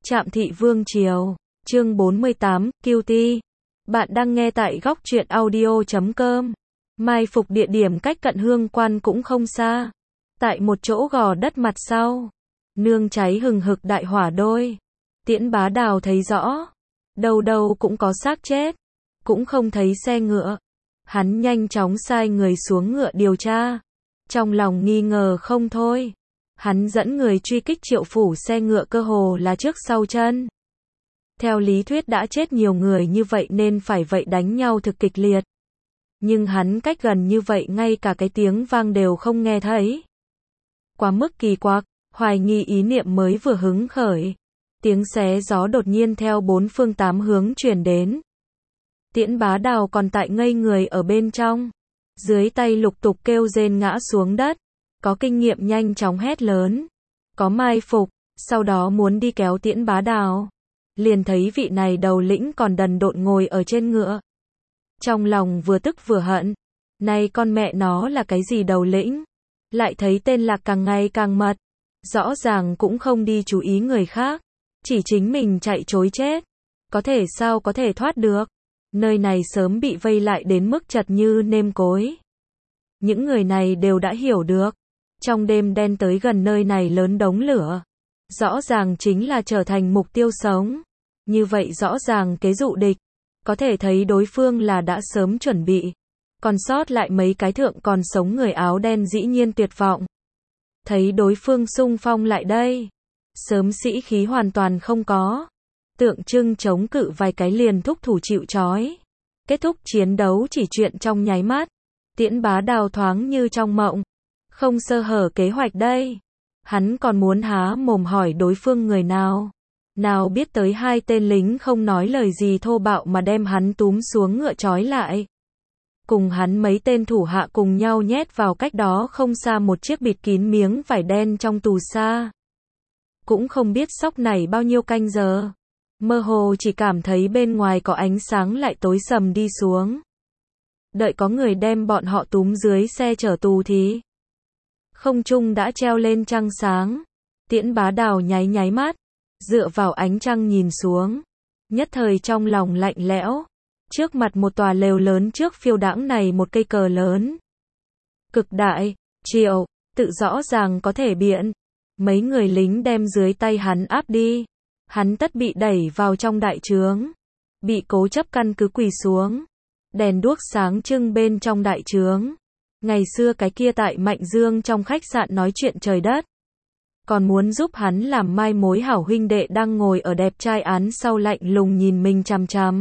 Trạm Thị Vương Triều, chương 48, Cutie. Bạn đang nghe tại góc truyện audio.com. Mai phục địa điểm cách Cận Hương Quan cũng không xa. Tại một chỗ gò đất mặt sau, nương cháy hừng hực đại hỏa đôi. Tiễn Bá Đào thấy rõ, đâu đâu cũng có xác chết, cũng không thấy xe ngựa. Hắn nhanh chóng sai người xuống ngựa điều tra, trong lòng nghi ngờ không thôi. Hắn dẫn người truy kích Triệu phủ, xe ngựa cơ hồ là trước sau chân. Theo lý thuyết đã chết nhiều người như vậy nên phải vậy đánh nhau thực kịch liệt. Nhưng hắn cách gần như vậy ngay cả cái tiếng vang đều không nghe thấy. Quá mức kỳ quặc, hoài nghi ý niệm mới vừa hứng khởi. Tiếng xé gió đột nhiên theo bốn phương tám hướng truyền đến. Tiễn Bá Đào còn tại ngây người ở bên trong. Dưới tay lục tục kêu rên ngã xuống đất. Có kinh nghiệm nhanh chóng hét lớn. Có mai phục, sau đó muốn đi kéo Tiễn Bá Đào. Liền thấy vị này đầu lĩnh còn đần độn ngồi ở trên ngựa. Trong lòng vừa tức vừa hận. Này con mẹ nó là cái gì đầu lĩnh? Lại thấy tên Lạc càng ngày càng mật. Rõ ràng cũng không đi chú ý người khác. Chỉ chính mình chạy trối chết. Có thể sao có thể thoát được? Nơi này sớm bị vây lại đến mức chật như nêm cối. Những người này đều đã hiểu được. Trong đêm đen tới gần nơi này lớn đống lửa. Rõ ràng chính là trở thành mục tiêu sống. Như vậy rõ ràng kế dụ địch. Có thể thấy đối phương là đã sớm chuẩn bị. Còn sót lại mấy cái thượng còn sống người áo đen dĩ nhiên tuyệt vọng. Thấy đối phương xung phong lại đây. Sớm sĩ khí hoàn toàn không có. Tượng trưng chống cự vài cái liền thúc thủ chịu trói. Kết thúc chiến đấu chỉ chuyện trong nháy mắt. Tiễn Bá Đào thoáng như trong mộng. Không sơ hở kế hoạch đây. Hắn còn muốn há mồm hỏi đối phương người nào. Nào biết tới hai tên lính không nói lời gì thô bạo mà đem hắn túm xuống ngựa trói lại. Cùng hắn mấy tên thủ hạ cùng nhau nhét vào cách đó không xa một chiếc bịt kín miếng vải đen trong tù sa. Cũng không biết sóc này bao nhiêu canh giờ. Mơ hồ chỉ cảm thấy bên ngoài có ánh sáng lại tối sầm đi xuống. Đợi có người đem bọn họ túm dưới xe chở tù thì không trung đã treo lên trăng sáng. Tiễn Bá Đào nháy nháy mắt, dựa vào ánh trăng nhìn xuống. Nhất thời trong lòng lạnh lẽo. Trước mặt một tòa lều lớn trước phiêu đãng này một cây cờ lớn. Cực đại, Triệu, tự rõ ràng có thể biện. Mấy người lính đem dưới tay hắn áp đi. Hắn tất bị đẩy vào trong đại trướng. Bị cố chấp căn cứ quỳ xuống. Đèn đuốc sáng trưng bên trong đại trướng. Ngày xưa cái kia tại Mạnh Dương trong khách sạn nói chuyện trời đất. Còn muốn giúp hắn làm mai mối hảo huynh đệ đang ngồi ở đẹp trai án sau lạnh lùng nhìn mình chằm chằm.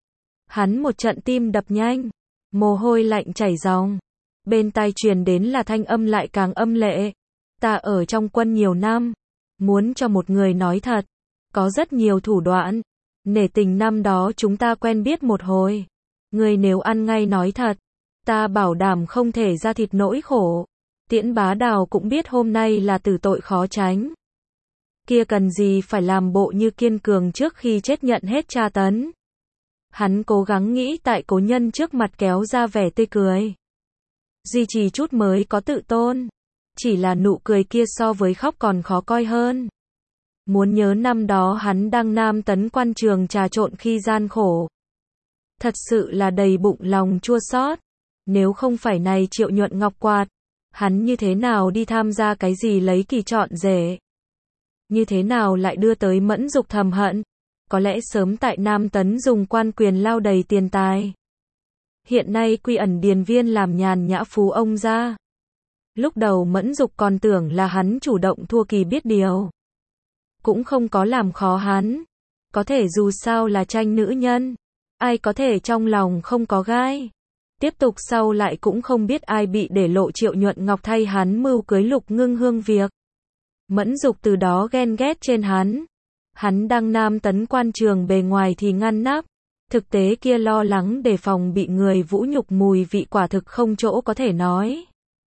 Hắn một trận tim đập nhanh. Mồ hôi lạnh chảy ròng. Bên tai truyền đến là thanh âm lại càng âm lệ. Ta ở trong quân nhiều năm. Muốn cho một người nói thật. Có rất nhiều thủ đoạn. Nể tình năm đó chúng ta quen biết một hồi. Người nếu ăn ngay nói thật. Ta bảo đảm không thể ra thịt nỗi khổ. Tiễn Bá Đào cũng biết hôm nay là tử tội khó tránh. Kia cần gì phải làm bộ như kiên cường trước khi chết nhận hết tra tấn. Hắn cố gắng nghĩ tại cố nhân trước mặt kéo ra vẻ tươi cười. Duy trì chút mới có tự tôn. Chỉ là nụ cười kia so với khóc còn khó coi hơn. Muốn nhớ năm đó hắn đang Nam Tấn quan trường trà trộn khi gian khổ. Thật sự là đầy bụng lòng chua xót. Nếu không phải này Triệu Nhuận Ngọc quạt, hắn như thế nào đi tham gia cái gì lấy kỳ chọn rể? Như thế nào lại đưa tới Mẫn Dục thầm hận? Có lẽ sớm tại Nam Tấn dùng quan quyền lao đầy tiền tài. Hiện nay quy ẩn điền viên làm nhàn nhã phú ông ra. Lúc đầu Mẫn Dục còn tưởng là hắn chủ động thua kỳ biết điều. Cũng không có làm khó hắn. Có thể dù sao là tranh nữ nhân. Ai có thể trong lòng không có gai. Tiếp tục sau lại cũng không biết ai bị để lộ Triệu Nhuận Ngọc thay hắn mưu cưới Lục Ngưng Hương việc. Mẫn Dục từ đó ghen ghét trên hắn. Hắn đang Nam Tấn quan trường bề ngoài thì ngăn nắp. Thực tế kia lo lắng đề phòng bị người vũ nhục mùi vị quả thực không chỗ có thể nói.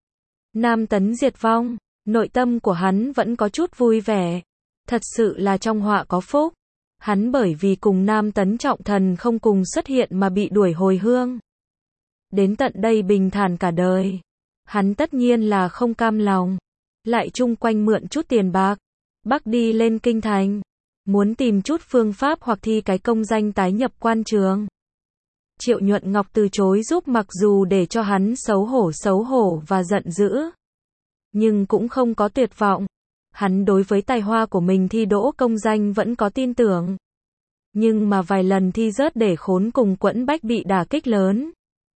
Nam Tấn diệt vong, nội tâm của hắn vẫn có chút vui vẻ. Thật sự là trong họa có phúc. Hắn bởi vì cùng Nam Tấn trọng thần không cùng xuất hiện mà bị đuổi hồi hương. Đến tận đây bình thản cả đời. Hắn tất nhiên là không cam lòng. Lại chung quanh mượn chút tiền bạc. Bắc đi lên kinh thành. Muốn tìm chút phương pháp hoặc thi cái công danh tái nhập quan trường. Triệu Nhuận Ngọc từ chối giúp mặc dù để cho hắn xấu hổ và giận dữ. Nhưng cũng không có tuyệt vọng. Hắn đối với tài hoa của mình thi đỗ công danh vẫn có tin tưởng. Nhưng mà vài lần thi rớt để khốn cùng quẫn bách bị đả kích lớn.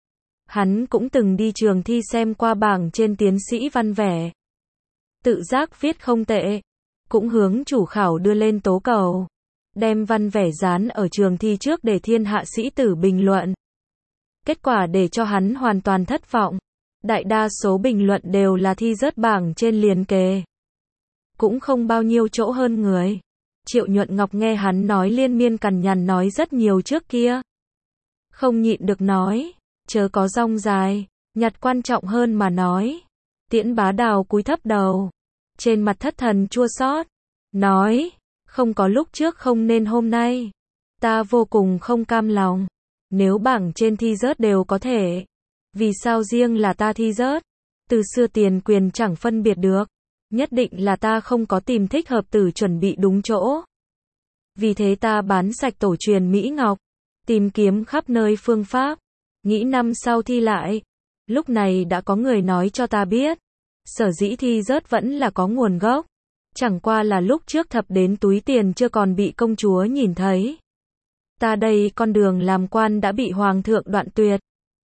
Hắn cũng từng đi trường thi xem qua bảng trên tiến sĩ văn vẻ. Tự giác viết không tệ. Cũng hướng chủ khảo đưa lên tố cầu. Đem văn vẻ dán ở trường thi trước để thiên hạ sĩ tử bình luận. Kết quả để cho hắn hoàn toàn thất vọng. Đại đa số bình luận đều là thi rớt bảng trên liền kề. Cũng không bao nhiêu chỗ hơn người. Triệu Nhuận Ngọc nghe hắn nói liên miên cằn nhằn nói rất nhiều trước kia. Không nhịn được nói, chớ có rong dài, nhặt quan trọng hơn mà nói. Tiễn Bá Đào cúi thấp đầu, trên mặt thất thần chua xót, nói, không có lúc trước không nên hôm nay. Ta vô cùng không cam lòng. Nếu bảng trên thi rớt đều có thể, vì sao riêng là ta thi rớt? Từ xưa tiền quyền chẳng phân biệt được. Nhất định là ta không có tìm thích hợp tử chuẩn bị đúng chỗ. Vì thế ta bán sạch tổ truyền Mỹ Ngọc, tìm kiếm khắp nơi phương pháp, nghĩ năm sau thi lại. Lúc này đã có người nói cho ta biết, sở dĩ thi rớt vẫn là có nguồn gốc. Chẳng qua là lúc trước thập đến túi tiền chưa còn bị công chúa nhìn thấy. Ta đây con đường làm quan đã bị hoàng thượng đoạn tuyệt.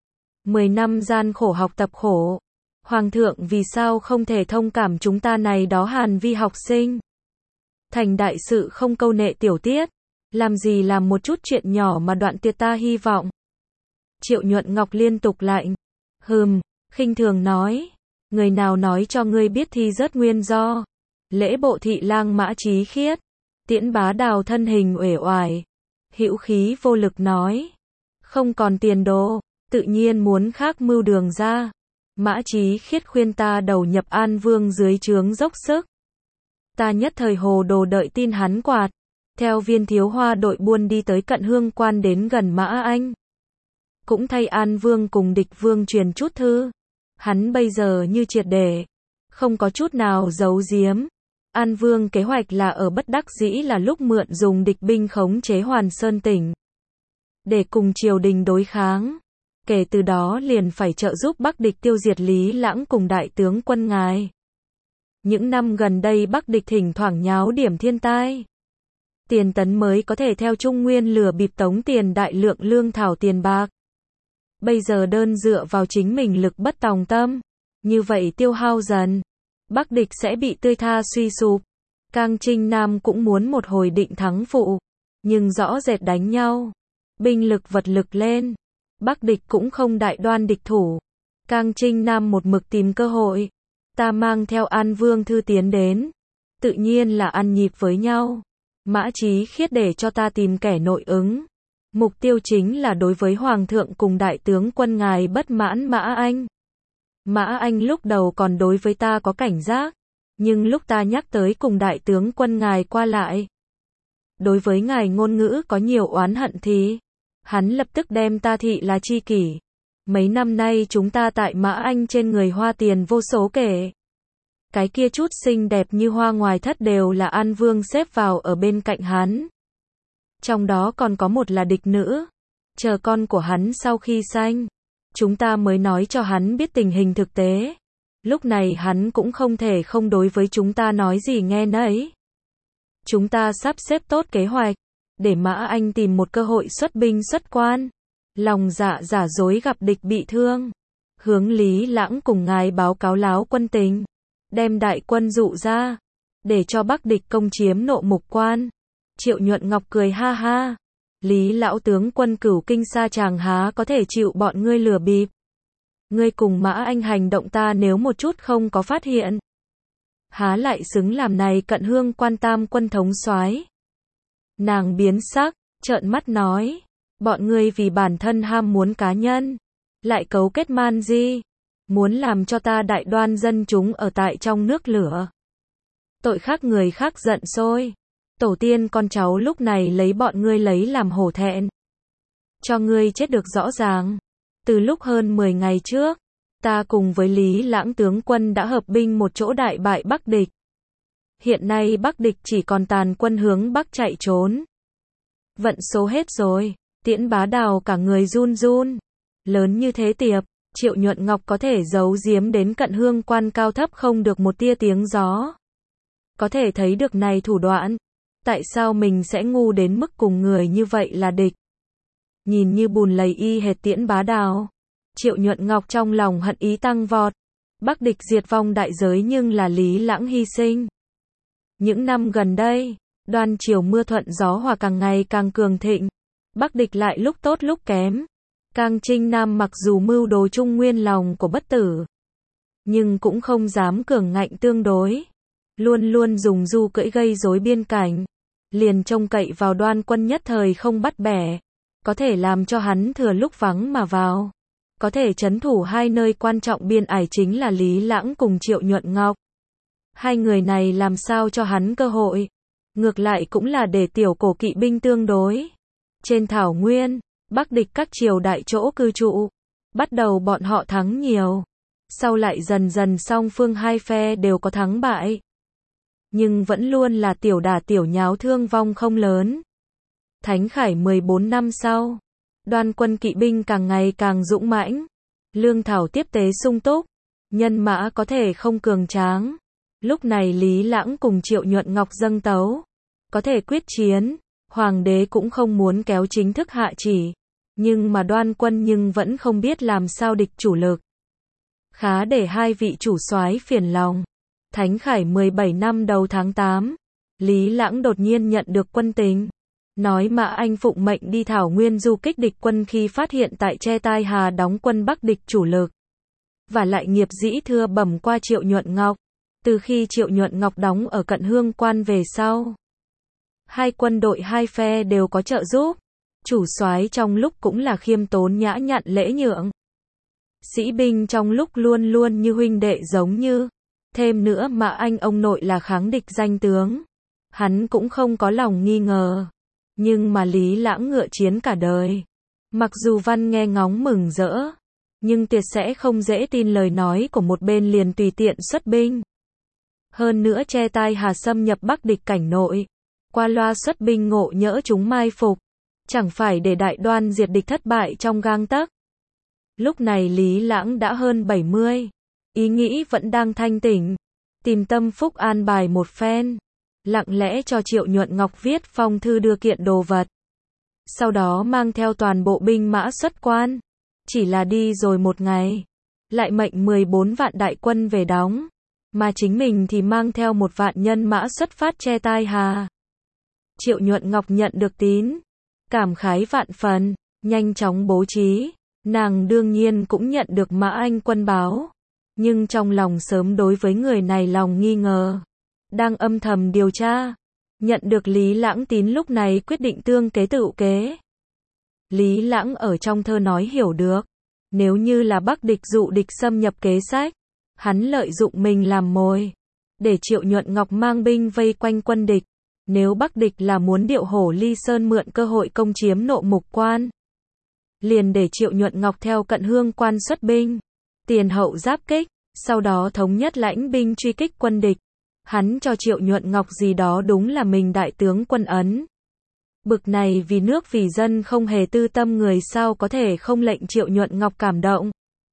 10 năm gian khổ học tập khổ. Hoàng thượng vì sao không thể thông cảm chúng ta này đó hàn vi học sinh. Thành đại sự không câu nệ tiểu tiết. Làm gì làm một chút chuyện nhỏ mà đoạn tuyệt ta hy vọng. Triệu Nhuận Ngọc liên tục lạnh. Khinh thường nói. Người nào nói cho ngươi biết thi rớt nguyên do. Lễ bộ thị lang Mã Chí Khiết. Tiễn Bá Đào thân hình uể oải. Hữu khí vô lực nói. Không còn tiền đồ. Tự nhiên muốn khác mưu đường ra. Mã Chí Khiết khuyên ta đầu nhập An Vương dưới trướng dốc sức. Ta nhất thời hồ đồ đợi tin hắn quạt. Theo Viên Thiếu Hoa đội buôn đi tới Cận Hương Quan đến gần Mã Anh. Cũng thay An Vương cùng Địch Vương truyền chút thư. Hắn bây giờ như triệt để. Không có chút nào giấu giếm. An Vương kế hoạch là ở bất đắc dĩ là lúc mượn dùng địch binh khống chế Hoàn Sơn tỉnh. Để cùng triều đình đối kháng. Kể từ đó liền phải trợ giúp Bắc địch tiêu diệt Lý Lãng cùng đại tướng quân ngài. Những năm gần đây Bắc địch thỉnh thoảng nháo điểm thiên tai. Tiền tấn mới có thể theo Trung Nguyên lừa bịp tống tiền đại lượng lương thảo tiền bạc. Bây giờ đơn dựa vào chính mình lực bất tòng tâm. Như vậy tiêu hao dần. Bắc địch sẽ bị tươi tha suy sụp. Cang Trinh Nam cũng muốn một hồi định thắng phụ. Nhưng rõ rệt đánh nhau. Binh lực vật lực lên. Bắc địch cũng không đại đoan địch thủ. Cang Trinh Nam một mực tìm cơ hội. Ta mang theo An Vương thư tiến đến. Tự nhiên là ăn nhịp với nhau. Mã Chí Khiết để cho ta tìm kẻ nội ứng. Mục tiêu chính là đối với Hoàng thượng cùng đại tướng quân ngài bất mãn Mã Anh. Mã Anh lúc đầu còn đối với ta có cảnh giác. Nhưng lúc ta nhắc tới cùng đại tướng quân ngài qua lại. Đối với ngài ngôn ngữ có nhiều oán hận thì. Hắn lập tức đem ta thị là tri kỷ. Mấy năm nay chúng ta tại Mã Anh trên người hoa tiền vô số kể. Cái kia chút xinh đẹp như hoa ngoài thất đều là An Vương xếp vào ở bên cạnh hắn. Trong đó còn có một là địch nữ. Chờ con của hắn sau khi sanh. Chúng ta mới nói cho hắn biết tình hình thực tế. Lúc này hắn cũng không thể không đối với chúng ta nói gì nghe nấy. Chúng ta sắp xếp tốt kế hoạch. Để Mã Anh tìm một cơ hội xuất binh xuất quan. Lòng dạ giả dối gặp địch bị thương. Hướng Lý Lãng cùng ngài báo cáo láo quân tình. Đem đại quân dụ ra. Để cho Bắc địch công chiếm Nộ Mục Quan. Triệu Nhuận Ngọc cười ha ha. Lý lão tướng quân cửu kinh xa chàng há có thể chịu bọn ngươi lừa bịp. Ngươi cùng Mã Anh hành động ta nếu một chút không có phát hiện. Há lại xứng làm này Cận Hương Quan tam quân thống soái. Nàng biến sắc, trợn mắt nói. Bọn ngươi vì bản thân ham muốn cá nhân. Lại cấu kết man di. Muốn làm cho ta đại đoan dân chúng ở tại trong nước lửa. Tội khác người khác giận sôi. Tổ tiên con cháu lúc này lấy bọn ngươi lấy làm hổ thẹn. Cho ngươi chết được rõ ràng. Từ lúc hơn 10 ngày trước, ta cùng với Lý Lãng tướng quân đã hợp binh một chỗ đại bại Bắc địch. Hiện nay Bắc địch chỉ còn tàn quân hướng Bắc chạy trốn. Vận số hết rồi, Tiễn Bá Đào cả người run run. Lớn như thế tiệp, Triệu Nhuận Ngọc có thể giấu giếm đến Cận Hương Quan cao thấp không được một tia tiếng gió. Có thể thấy được này thủ đoạn. Tại sao mình sẽ ngu đến mức cùng người như vậy là địch? Nhìn như bùn lầy y hệt Tiễn Bá Đào. Triệu Nhuận Ngọc trong lòng hận ý tăng vọt. Bắc địch diệt vong đại giới nhưng là Lý Lãng hy sinh. Những năm gần đây, Đoan triều mưa thuận gió hòa càng ngày càng cường thịnh. Bắc địch lại lúc tốt lúc kém. Cang Trinh Nam mặc dù mưu đồ trung nguyên lòng của bất tử, nhưng cũng không dám cường ngạnh tương đối. Luôn luôn dùng du cưỡi gây rối biên cảnh. Liền trông cậy vào Đoan quân nhất thời không bắt bẻ. Có thể làm cho hắn thừa lúc vắng mà vào. Có thể trấn thủ hai nơi quan trọng biên ải chính là Lý Lãng cùng Triệu Nhuận Ngọc. Hai người này làm sao cho hắn cơ hội. Ngược lại cũng là để tiểu cổ kỵ binh tương đối. Trên thảo nguyên, Bắc địch các triều đại chỗ cư trụ. Bắt đầu bọn họ thắng nhiều. Sau lại dần dần song phương hai phe đều có thắng bại. Nhưng vẫn luôn là tiểu đả tiểu nháo thương vong không lớn. Thánh Khải 14 năm sau, Đoan quân kỵ binh càng ngày càng dũng mãnh. Lương thảo tiếp tế sung túc. Nhân mã có thể không cường tráng. Lúc này Lý Lãng cùng Triệu Nhuận Ngọc dâng tấu. Có thể quyết chiến. Hoàng đế cũng không muốn kéo chính thức hạ chỉ. Nhưng mà Đoan quân nhưng vẫn không biết làm sao địch chủ lực. Khá để hai vị chủ soái phiền lòng. Thánh Khải 17 năm đầu tháng 8. Lý Lãng đột nhiên nhận được quân tình. Nói Mã Anh phụng mệnh đi thảo nguyên du kích địch quân khi phát hiện tại Tre Tai Hà đóng quân Bắc địch chủ lực. Và lại nghiệp dĩ thưa bẩm qua Triệu Nhuận Ngọc. Từ khi Triệu Nhuận Ngọc đóng ở Cận Hương Quan về sau, hai quân đội hai phe đều có trợ giúp. Chủ soái trong lúc cũng là khiêm tốn nhã nhặn lễ nhượng. Sĩ binh trong lúc luôn luôn như huynh đệ giống như. Thêm nữa Mã Anh ông nội là kháng địch danh tướng. Hắn cũng không có lòng nghi ngờ. Nhưng mà Lý Lãng ngựa chiến cả đời. Mặc dù văn nghe ngóng mừng rỡ, nhưng tuyệt sẽ không dễ tin lời nói của một bên liền tùy tiện xuất binh. Hơn nữa Tre Tai Hà xâm nhập Bắc địch cảnh nội. Qua loa xuất binh ngộ nhỡ chúng mai phục. Chẳng phải để đại Đoan diệt địch thất bại trong gang tấc. Lúc này Lý Lãng đã hơn 70. Ý nghĩ vẫn đang thanh tỉnh. Tìm tâm phúc an bài một phen. Lặng lẽ cho Triệu Nhuận Ngọc viết phong thư đưa kiện đồ vật. Sau đó mang theo toàn bộ binh mã xuất quan. Chỉ là đi rồi một ngày. Lại mệnh 14 vạn đại quân về đóng. Mà chính mình thì mang theo 1 vạn nhân mã xuất phát Tre Tai Hà. Triệu Nhuận Ngọc nhận được tín. Cảm khái vạn phần. Nhanh chóng bố trí. Nàng đương nhiên cũng nhận được Mã Anh quân báo. Nhưng trong lòng sớm đối với người này lòng nghi ngờ. Đang âm thầm điều tra. Nhận được Lý Lãng tín lúc này quyết định tương kế tự kế. Lý Lãng ở trong thơ nói hiểu được. Nếu như là Bắc địch dụ địch xâm nhập kế sách. Hắn lợi dụng mình làm mồi. Để Triệu Nhuận Ngọc mang binh vây quanh quân địch. Nếu Bắc địch là muốn điệu hổ ly sơn mượn cơ hội công chiếm Nộ Mục Quan. Liền để Triệu Nhuận Ngọc theo Cận Hương Quan xuất binh. Tiền hậu giáp kích. Sau đó thống nhất lãnh binh truy kích quân địch. Hắn cho Triệu Nhuận Ngọc gì đó đúng là mình đại tướng quân ấn. Bực này vì nước vì dân không hề tư tâm người sao có thể không lệnh Triệu Nhuận Ngọc cảm động.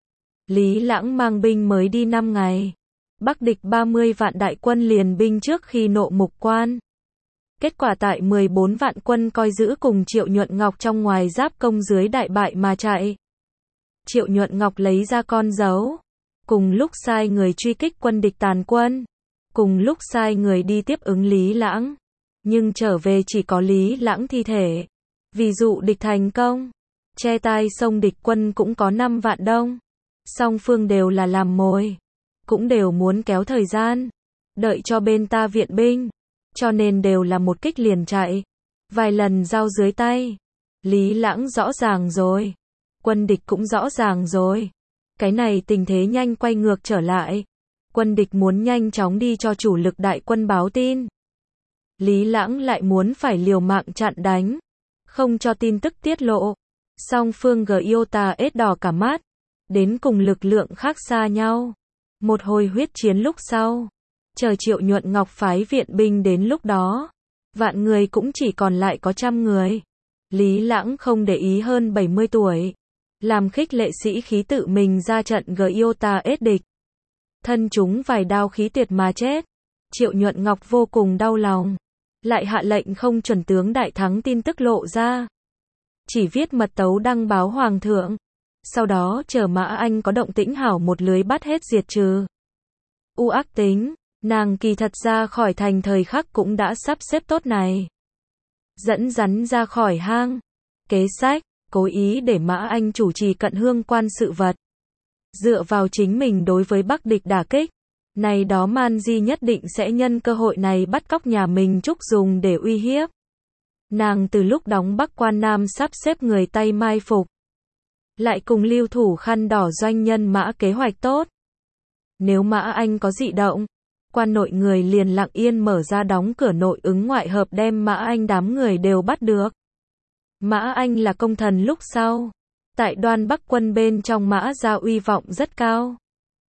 Lý Lãng mang binh mới đi 5 ngày. Bắc địch 30 vạn đại quân liền binh trước khi Nộ Mục Quan. Kết quả tại 14 vạn quân coi giữ cùng Triệu Nhuận Ngọc trong ngoài giáp công dưới đại bại mà chạy. Triệu Nhuận Ngọc lấy ra con dấu. Cùng lúc sai người truy kích quân địch tàn quân. Cùng lúc sai người đi tiếp ứng Lý Lãng. Nhưng trở về chỉ có Lý Lãng thi thể. Vì dụ địch thành công. Che tai sông địch quân cũng có 5 vạn đông. Song phương đều là làm mồi. Cũng đều muốn kéo thời gian. Đợi cho bên ta viện binh. Cho nên đều là một kích liền chạy. Vài lần giao dưới tay. Lý Lãng rõ ràng rồi. Quân địch cũng rõ ràng rồi. Cái này tình thế nhanh quay ngược trở lại. Quân địch muốn nhanh chóng đi cho chủ lực đại quân báo tin. Lý Lãng lại muốn phải liều mạng chặn đánh. Không cho tin tức tiết lộ. Song phương Giota ết đỏ cả mắt. Đến cùng lực lượng khác xa nhau. Một hồi huyết chiến lúc sau. Chờ Triệu Nhuận Ngọc phái viện binh đến lúc đó, vạn người cũng chỉ còn lại có 100 người. Lý Lãng không để ý hơn 70 tuổi. Làm khích lệ sĩ khí tự mình ra trận Giota ết địch. Thân chúng vài đao khí tuyệt mà chết. Triệu Nhuận Ngọc vô cùng đau lòng. Lại hạ lệnh không chuẩn tướng đại thắng tin tức lộ ra. Chỉ viết mật tấu đăng báo hoàng thượng. Sau đó chờ Mã Anh có động tĩnh hảo một lưới bắt hết diệt trừ. Ác tính, nàng kỳ thật ra khỏi thành thời khắc cũng đã sắp xếp tốt này. Dẫn rắn ra khỏi hang. Kế sách, cố ý để Mã Anh chủ trì cận hương quan sự vật. Dựa vào chính mình đối với Bắc địch đả kích. Này đó Man Di nhất định sẽ nhân cơ hội này bắt cóc nhà mình Trúc dùng để uy hiếp. Nàng từ lúc đóng Bắc quan Nam sắp xếp người Tây mai phục. Lại cùng lưu thủ khăn đỏ doanh nhân Mã kế hoạch tốt. Nếu Mã Anh có dị động, quan nội người liền lặng yên mở ra đóng cửa nội ứng ngoại hợp đem Mã Anh đám người đều bắt được. Mã Anh là công thần lúc sau. Tại Đoan Bắc quân bên trong Mã gia uy vọng rất cao.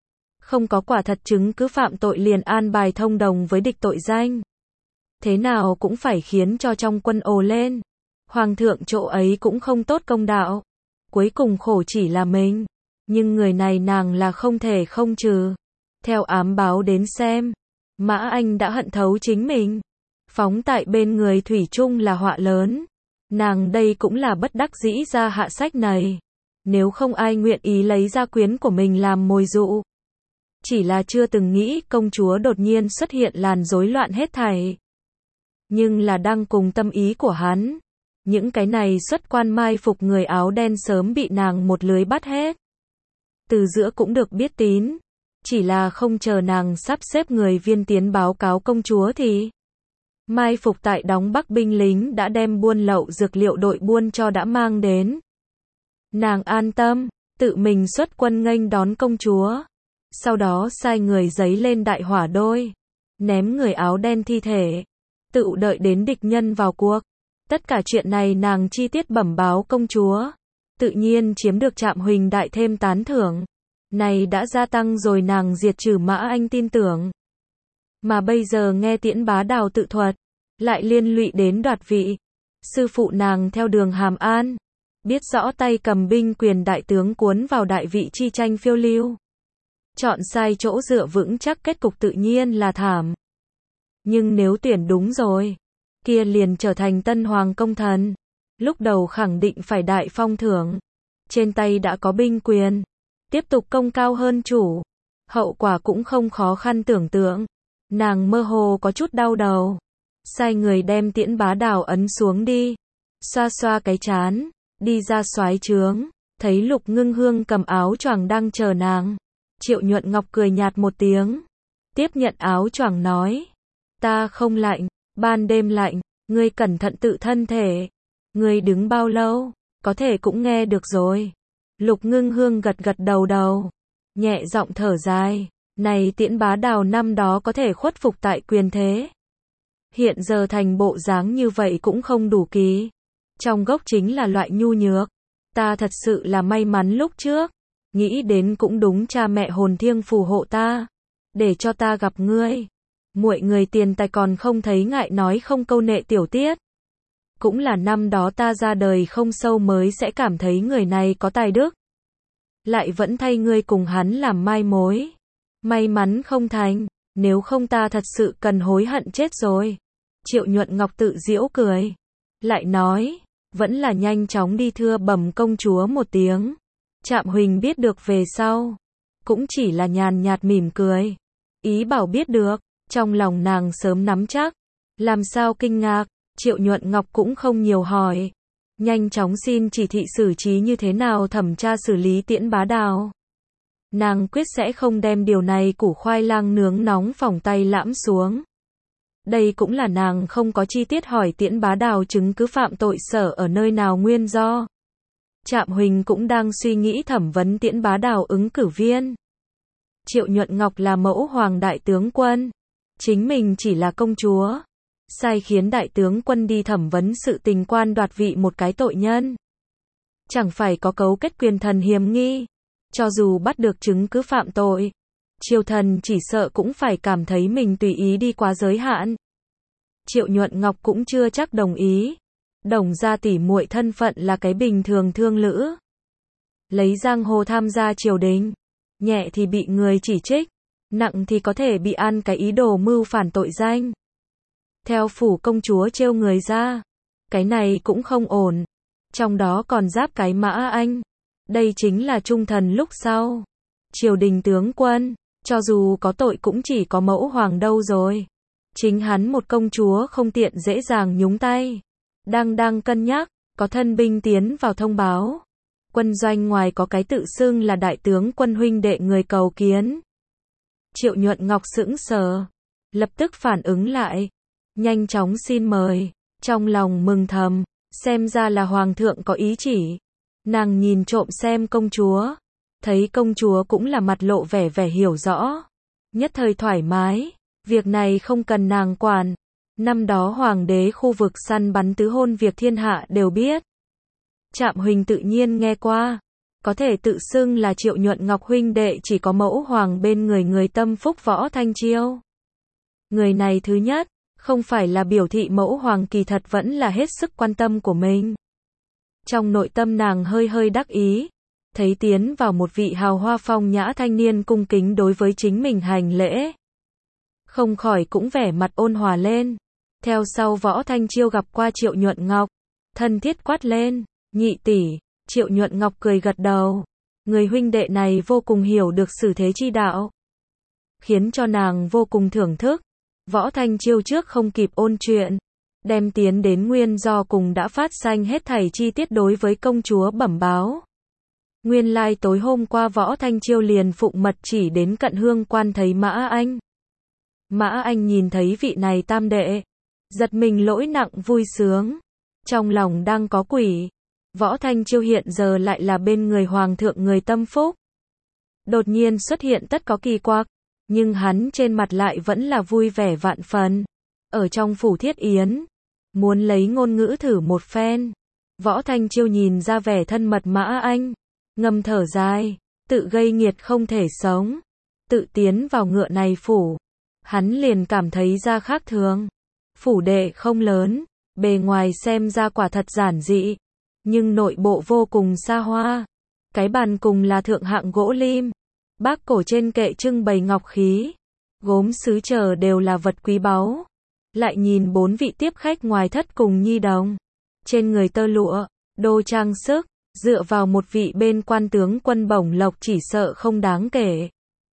Không có quả thật chứng cứ phạm tội liền an bài thông đồng với địch tội danh. Thế nào cũng phải khiến cho trong quân ồ lên. Hoàng thượng chỗ ấy cũng không tốt công đạo. Cuối cùng khổ chỉ là mình. Nhưng người này nàng là không thể không trừ. Theo ám báo đến xem, Mã Anh đã hận thấu chính mình. Phóng tại bên người thủy chung là họa lớn. Nàng đây cũng là bất đắc dĩ ra hạ sách này. Nếu không ai nguyện ý lấy gia quyến của mình làm mồi dụ. Chỉ là chưa từng nghĩ công chúa đột nhiên xuất hiện làn rối loạn hết thảy. Nhưng là đang cùng tâm ý của hắn. Những cái này xuất quan mai phục người áo đen sớm bị nàng một lưới bắt hết. Từ giữa cũng được biết tín. Chỉ là không chờ nàng sắp xếp người viên tiến báo cáo công chúa thì mai phục tại đóng Bắc binh lính đã đem buôn lậu dược liệu đội buôn cho đã mang đến. Nàng an tâm, tự mình xuất quân nghênh đón công chúa. Sau đó sai người giấy lên đại hỏa đôi. Ném người áo đen thi thể. Tự đợi đến địch nhân vào cuộc. Tất cả chuyện này nàng chi tiết bẩm báo công chúa. Tự nhiên chiếm được Trạm Huỳnh đại thêm tán thưởng. Này đã gia tăng rồi nàng diệt trừ Mã Anh tin tưởng. Mà bây giờ nghe Tiễn Bá Đào tự thuật. Lại liên lụy đến đoạt vị. Sư phụ nàng theo đường hàm an. Biết rõ tay cầm binh quyền đại tướng cuốn vào đại vị chi tranh phiêu lưu. Chọn sai chỗ dựa vững chắc kết cục tự nhiên là thảm. Nhưng nếu tuyển đúng rồi, kia liền trở thành tân hoàng công thần. Lúc đầu khẳng định phải đại phong thưởng. Trên tay đã có binh quyền. Tiếp tục công cao hơn chủ. Hậu quả cũng không khó khăn tưởng tượng. Nàng mơ hồ có chút đau đầu. Sai người đem Tiễn Bá Đào ấn xuống đi. Xoa xoa cái trán. Đi ra soái trướng. Thấy Lục Ngưng Hương cầm áo choàng đang chờ nàng. Triệu Nhuận Ngọc cười nhạt một tiếng. Tiếp nhận áo choàng nói. Ta không lạnh. Ban đêm lạnh. Ngươi cẩn thận tự thân thể. Ngươi đứng bao lâu? Có thể cũng nghe được rồi. Lục Ngưng Hương gật gật đầu. Nhẹ giọng thở dài. Này Tiễn Bá Đào năm đó có thể khuất phục tại quyền thế. Hiện giờ thành bộ dáng như vậy cũng không đủ kỳ. Trong gốc chính là loại nhu nhược. Ta thật sự là may mắn lúc trước. Nghĩ đến cũng đúng cha mẹ hồn thiêng phù hộ ta. Để cho ta gặp ngươi. Muội người tiền tài còn không thấy ngại nói không câu nệ tiểu tiết. Cũng là năm đó ta ra đời không sâu mới sẽ cảm thấy người này có tài đức. Lại vẫn thay ngươi cùng hắn làm mai mối. May mắn không thành. Nếu không ta thật sự cần hối hận chết rồi. Triệu Nhuận Ngọc tự giễu cười. Lại nói. Vẫn là nhanh chóng đi thưa bẩm công chúa một tiếng. Trạm Huỳnh biết được về sau. Cũng chỉ là nhàn nhạt mỉm cười. Ý bảo biết được. Trong lòng nàng sớm nắm chắc. Làm sao kinh ngạc. Triệu Nhuận Ngọc cũng không nhiều hỏi. Nhanh chóng xin chỉ thị xử trí như thế nào thẩm tra xử lý Tiễn Bá Đào. Nàng quyết sẽ không đem điều này củ khoai lang nướng nóng phỏng tay lãm xuống. Đây cũng là nàng không có chi tiết hỏi Tiễn Bá Đào chứng cứ phạm tội sở ở nơi nào nguyên do. Trạm Huỳnh cũng đang suy nghĩ thẩm vấn Tiễn Bá Đào ứng cử viên. Triệu Nhuận Ngọc là mẫu hoàng đại tướng quân. Chính mình chỉ là công chúa. Sai khiến đại tướng quân đi thẩm vấn sự tình quan đoạt vị một cái tội nhân. Chẳng phải có cấu kết quyền thần hiềm nghi. Cho dù bắt được chứng cứ phạm tội. Triều thần chỉ sợ cũng phải cảm thấy mình tùy ý đi quá giới hạn. Triệu Nhuận Ngọc cũng chưa chắc đồng ý. Đồng gia tỷ muội thân phận là cái bình thường thương lữ. Lấy giang hồ tham gia triều đình, nhẹ thì bị người chỉ trích, nặng thì có thể bị ăn cái ý đồ mưu phản tội danh. Theo phủ công chúa trêu người ra, cái này cũng không ổn. Trong đó còn giáp cái Mã Anh. Đây chính là trung thần lúc sau. Triều đình tướng quân, cho dù có tội cũng chỉ có mẫu hoàng đâu rồi. Chính hắn một công chúa không tiện dễ dàng nhúng tay. Đang cân nhắc, có thân binh tiến vào thông báo. Quân doanh ngoài có cái tự xưng là đại tướng quân huynh đệ người cầu kiến. Triệu Nhuận Ngọc sững sờ, lập tức phản ứng lại, nhanh chóng xin mời, trong lòng mừng thầm, xem ra là hoàng thượng có ý chỉ. Nàng nhìn trộm xem công chúa, thấy công chúa cũng là mặt lộ vẻ hiểu rõ, nhất thời thoải mái, việc này không cần nàng quản. Năm đó hoàng đế khu vực săn bắn tứ hôn việc thiên hạ đều biết. Trạm Huỳnh tự nhiên nghe qua, có thể tự xưng là Triệu Nhuận Ngọc huynh đệ chỉ có mẫu hoàng bên người tâm phúc Võ Thanh Chiêu. Người này thứ nhất, không phải là biểu thị mẫu hoàng kỳ thật vẫn là hết sức quan tâm của mình. Trong nội tâm nàng hơi đắc ý, thấy tiến vào một vị hào hoa phong nhã thanh niên cung kính đối với chính mình hành lễ. Không khỏi cũng vẻ mặt ôn hòa lên. Theo sau Võ Thanh Chiêu gặp qua Triệu Nhuận Ngọc, thân thiết quát lên, nhị tỷ. Triệu Nhuận Ngọc cười gật đầu. Người huynh đệ này vô cùng hiểu được xử thế chi đạo, khiến cho nàng vô cùng thưởng thức. Võ Thanh Chiêu trước không kịp ôn chuyện, đem tiến đến nguyên do cùng đã phát sanh hết thảy chi tiết đối với công chúa bẩm báo. Nguyên lai tối hôm qua Võ Thanh Chiêu liền phụng mật chỉ đến Cận Hương Quan thấy Mã Anh. Mã Anh nhìn thấy vị này tam đệ, giật mình lỗi nặng vui sướng, trong lòng đang có quỷ. Võ Thanh Chiêu hiện giờ lại là bên người hoàng thượng người tâm phúc. Đột nhiên xuất hiện tất có kỳ quặc, nhưng hắn trên mặt lại vẫn là vui vẻ vạn phần. Ở trong phủ thiết yến, muốn lấy ngôn ngữ thử một phen. Võ Thanh Chiêu nhìn ra vẻ thân mật Mã Anh, ngầm thở dài, tự gây nghiệt không thể sống. Tự tiến vào ngựa này phủ, hắn liền cảm thấy ra khác thường. Phủ đệ không lớn, bề ngoài xem ra quả thật giản dị, nhưng nội bộ vô cùng xa hoa. Cái bàn cùng là thượng hạng gỗ lim, bác cổ trên kệ trưng bày ngọc khí, gốm sứ chờ đều là vật quý báu. Lại nhìn 4 vị tiếp khách ngoài thất cùng nhi đồng, trên người tơ lụa, đồ trang sức, dựa vào một vị bên quan tướng quân bổng lộc chỉ sợ không đáng kể.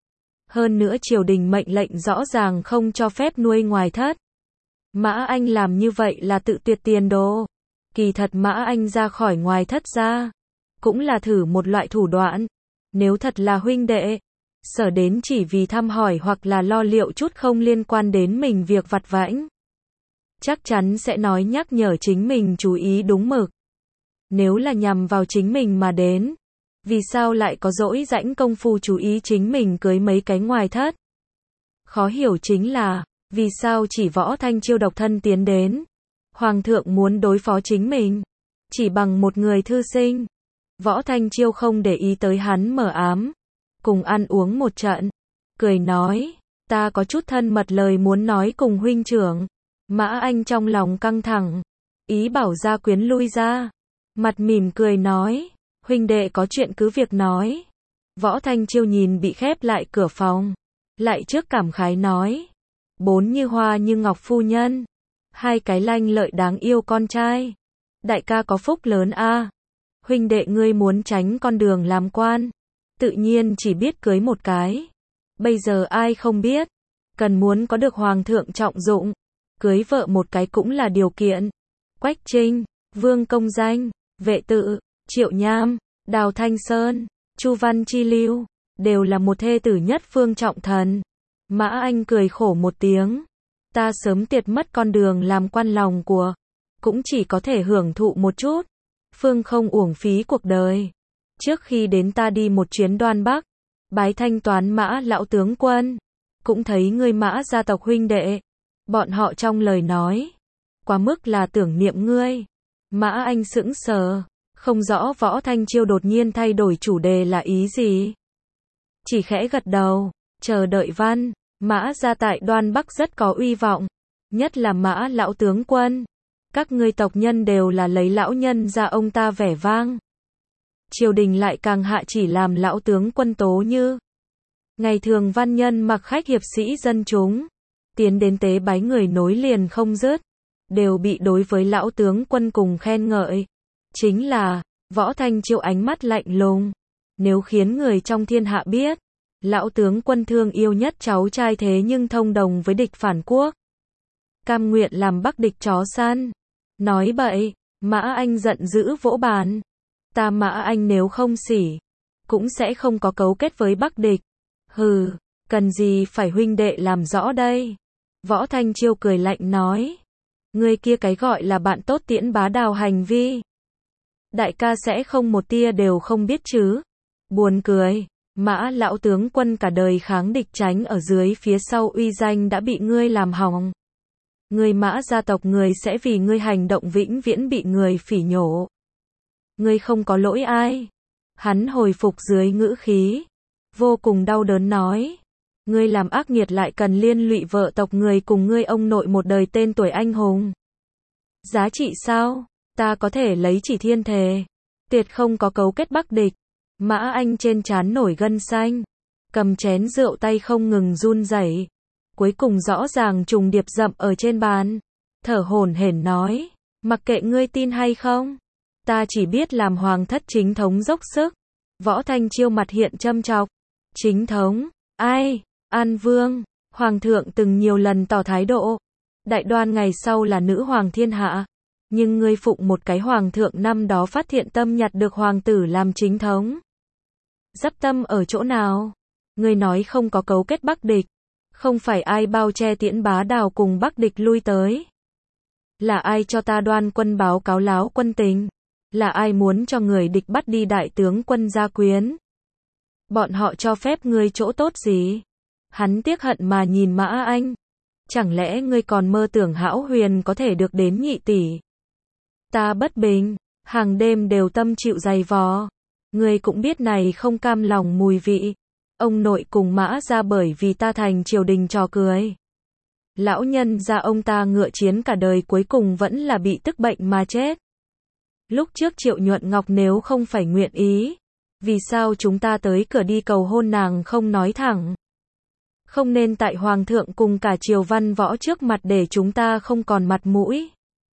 Hơn nữa triều đình mệnh lệnh rõ ràng không cho phép nuôi ngoài thất. Mã Anh làm như vậy là tự tuyệt tiền đồ. Kỳ thật Mã Anh ra khỏi ngoài thất ra, cũng là thử một loại thủ đoạn. Nếu thật là huynh đệ, sở đến chỉ vì thăm hỏi hoặc là lo liệu chút không liên quan đến mình việc vặt vãnh, chắc chắn sẽ nói nhắc nhở chính mình chú ý đúng mực. Nếu là nhằm vào chính mình mà đến, vì sao lại có dỗi rãnh công phu chú ý chính mình cưới mấy cái ngoài thất? Khó hiểu chính là, vì sao chỉ Võ Thanh Chiêu độc thân tiến đến? Hoàng thượng muốn đối phó chính mình, chỉ bằng một người thư sinh. Võ Thanh Chiêu không để ý tới hắn mờ ám, cùng ăn uống một trận, cười nói, ta có chút thân mật lời muốn nói cùng huynh trưởng. Mã Anh trong lòng căng thẳng, ý bảo gia quyến lui ra, mặt mỉm cười nói, huynh đệ có chuyện cứ việc nói. Võ Thanh Chiêu nhìn bị khép lại cửa phòng, lại trước cảm khái nói, 4 như hoa như ngọc phu nhân, 2 cái lanh lợi đáng yêu con trai, đại ca có phúc lớn a. Huynh đệ ngươi muốn tránh con đường làm quan, tự nhiên chỉ biết cưới một cái. Bây giờ ai không biết, cần muốn có được hoàng thượng trọng dụng, cưới vợ một cái cũng là điều kiện. Quách Trinh, Vương Công Danh, Vệ Tự, Triệu Nham, Đào Thanh Sơn, Chu Văn Chi Lưu, đều là một thê tử nhất phương trọng thần. Mã Anh cười khổ một tiếng, ta sớm tiệt mất con đường làm quan lòng của, cũng chỉ có thể hưởng thụ một chút, phương không uổng phí cuộc đời. Trước khi đến ta đi một chuyến Đoan Bắc, bái thanh toán Mã lão tướng quân, cũng thấy ngươi Mã gia tộc huynh đệ, bọn họ trong lời nói, quá mức là tưởng niệm ngươi. Mã Anh sững sờ, không rõ Võ Thanh Chiêu đột nhiên thay đổi chủ đề là ý gì. Chỉ khẽ gật đầu, chờ đợi văn. Mã gia tại Đoan Bắc rất có uy vọng, nhất là Mã lão tướng quân. Các ngươi tộc nhân đều là lấy lão nhân gia ông ta vẻ vang. Triều đình lại càng hạ chỉ làm lão tướng quân Tố Như. Ngày thường văn nhân mặc khách hiệp sĩ dân chúng, tiến đến tế bái người nối liền không dứt, đều bị đối với lão tướng quân cùng khen ngợi. Chính là, Võ Thanh Chiêu ánh mắt lạnh lùng. Nếu khiến người trong thiên hạ biết, lão tướng quân thương yêu nhất cháu trai thế nhưng thông đồng với địch phản quốc, cam nguyện làm Bắc địch chó săn. Nói bậy, Mã Anh giận dữ vỗ bàn. Ta Mã Anh nếu không xỉ, cũng sẽ không có cấu kết với Bắc địch. Hừ, cần gì phải huynh đệ làm rõ đây. Võ Thanh Chiêu cười lạnh nói. Người kia cái gọi là bạn tốt Tiễn Bá Đào hành vi, đại ca sẽ không một tia đều không biết chứ. Buồn cười, Mã lão tướng quân cả đời kháng địch tránh ở dưới phía sau uy danh đã bị ngươi làm hỏng. Người Mã gia tộc người sẽ vì ngươi hành động vĩnh viễn bị người phỉ nhổ. Ngươi không có lỗi ai. Hắn hồi phục dưới ngữ khí, vô cùng đau đớn nói. Ngươi làm ác nghiệt lại cần liên lụy vợ tộc người cùng ngươi ông nội một đời tên tuổi anh hùng. Giá trị sao? Ta có thể lấy chỉ thiên thề. Tuyệt không có cấu kết Bắc địch. Mã Anh trên trán nổi gân xanh, cầm chén rượu tay không ngừng run rẩy. Cuối cùng rõ ràng trùng điệp dậm ở trên bàn, thở hổn hển nói, mặc kệ ngươi tin hay không, ta chỉ biết làm hoàng thất chính thống dốc sức. Võ Thanh Chiêu mặt hiện châm chọc. Chính thống? Ai? An Vương. Hoàng thượng từng nhiều lần tỏ thái độ. Đại Đoan ngày sau là nữ hoàng thiên hạ. Nhưng ngươi phụng một cái hoàng thượng năm đó phát thiện tâm nhặt được hoàng tử làm chính thống. Dấp tâm ở chỗ nào? Ngươi nói không có cấu kết Bắc địch. Không phải ai bao che Tiễn Bá Đào cùng Bắc địch lui tới. Là ai cho ta Đoan quân báo cáo láo quân tình? Là ai muốn cho người địch bắt đi đại tướng quân gia quyến? Bọn họ cho phép ngươi chỗ tốt gì? Hắn tiếc hận mà nhìn Mã Anh. Chẳng lẽ ngươi còn mơ tưởng Hão Huyền có thể được đến nhị tỷ? Ta bất bình, hàng đêm đều tâm chịu dày vò. Ngươi cũng biết này không cam lòng mùi vị. Ông nội cùng Mã ra bởi vì ta thành triều đình trò cười. Lão nhân ra ông ta ngựa chiến cả đời cuối cùng vẫn là bị tức bệnh mà chết. Lúc trước Triệu Nhuận Ngọc nếu không phải nguyện ý, vì sao chúng ta tới cửa đi cầu hôn nàng không nói thẳng? Không nên tại hoàng thượng cùng cả triều văn võ trước mặt để chúng ta không còn mặt mũi.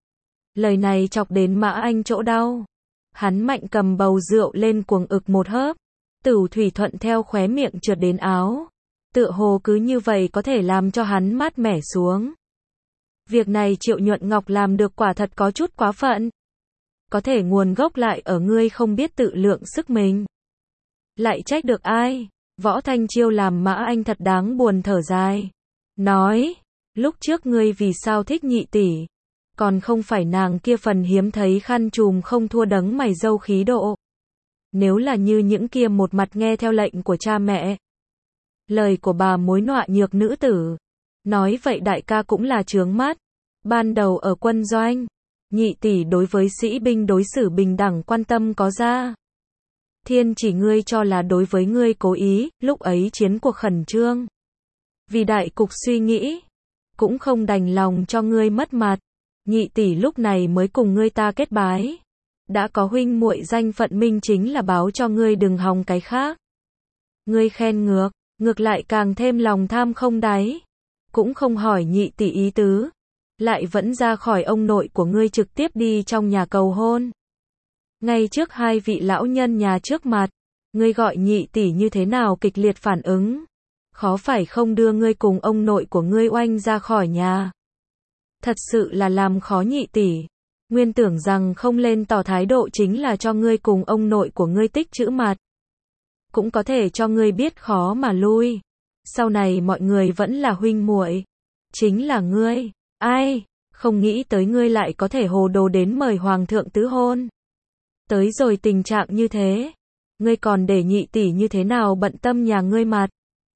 Lời này chọc đến Mã Anh chỗ đau. Hắn mạnh cầm bầu rượu lên cuồng ực một hớp. Tửu thủy thuận theo khóe miệng trượt đến áo. Tựa hồ cứ như vậy có thể làm cho hắn mát mẻ xuống. Việc này Triệu Nhuận Ngọc làm được quả thật có chút quá phận. Có thể nguồn gốc lại ở ngươi không biết tự lượng sức mình. Lại trách được ai? Võ Thanh Chiêu làm Mã Anh thật đáng buồn thở dài. Nói, lúc trước ngươi vì sao thích nhị tỷ? Còn không phải nàng kia phần hiếm thấy khăn trùm không thua đấng mày râu khí độ. Nếu là như những kia một mặt nghe theo lệnh của cha mẹ. Lời của bà mối nọa nhược nữ tử. Nói vậy đại ca cũng là chướng mắt. Ban đầu ở quân doanh, nhị tỷ đối với sĩ binh đối xử bình đẳng quan tâm có ra. Thiên chỉ ngươi cho là đối với ngươi cố ý, lúc ấy chiến cuộc khẩn trương. Vì đại cục suy nghĩ, cũng không đành lòng cho ngươi mất mặt. Nhị tỷ lúc này mới cùng ngươi ta kết bái. Đã có huynh muội danh phận minh chính là báo cho ngươi đừng hòng cái khác. Ngươi khen ngược lại càng thêm lòng tham không đáy. Cũng không hỏi nhị tỷ ý tứ. Lại vẫn ra khỏi ông nội của ngươi trực tiếp đi trong nhà cầu hôn. Ngay trước hai vị lão nhân nhà trước mặt, ngươi gọi nhị tỷ như thế nào kịch liệt phản ứng. Khó phải không đưa ngươi cùng ông nội của ngươi oanh ra khỏi nhà. Thật sự là làm khó nhị tỷ. Nguyên tưởng rằng không lên tỏ thái độ chính là cho ngươi cùng ông nội của ngươi tích chữ mặt. Cũng có thể cho ngươi biết khó mà lui. Sau này mọi người vẫn là huynh muội. Chính là ngươi. Ai, không nghĩ tới ngươi lại có thể hồ đồ đến mời hoàng thượng tứ hôn. Tới rồi tình trạng như thế, ngươi còn để nhị tỷ như thế nào bận tâm nhà ngươi mặt.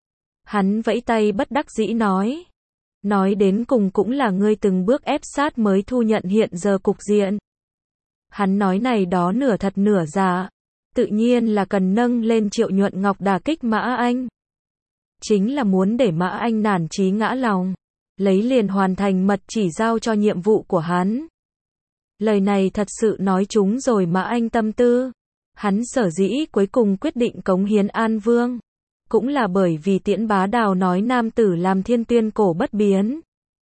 Hắn vẫy tay bất đắc dĩ nói. Nói đến cùng cũng là ngươi từng bước ép sát mới thu nhận hiện giờ cục diện. Hắn nói này đó nửa thật nửa giả. Tự nhiên là cần nâng lên Triệu Nhuận Ngọc đả kích Mã Anh. chính là muốn để Mã Anh nản chí ngã lòng, lấy liền hoàn thành mật chỉ giao cho nhiệm vụ của hắn. Lời này thật sự nói trúng rồi Mã Anh tâm tư. Hắn sở dĩ cuối cùng quyết định cống hiến An Vương, cũng là bởi vì Tiễn Bá Đào nói nam tử làm thiên tuyên cổ bất biến,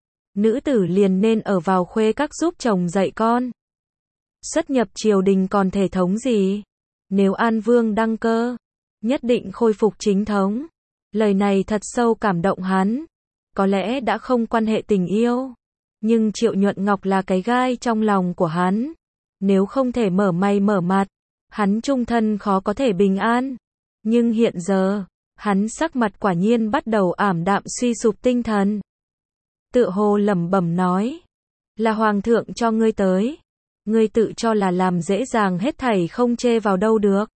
nữ tử liền nên ở vào khuê các giúp chồng dạy con. Xuất nhập triều đình còn thể thống gì? Nếu An Vương đăng cơ, nhất định khôi phục chính thống. Lời này thật sâu cảm động hắn. Có lẽ đã không quan hệ tình yêu, nhưng Triệu Nhuận Ngọc là cái gai trong lòng của hắn. Nếu không thể mở mày mở mặt, hắn chung thân khó có thể bình an. Nhưng hiện giờ, hắn sắc mặt quả nhiên bắt đầu ảm đạm suy sụp tinh thần. Tựa hồ lẩm bẩm nói, là hoàng thượng cho ngươi tới. Ngươi tự cho là làm dễ dàng hết thảy không chê vào đâu được.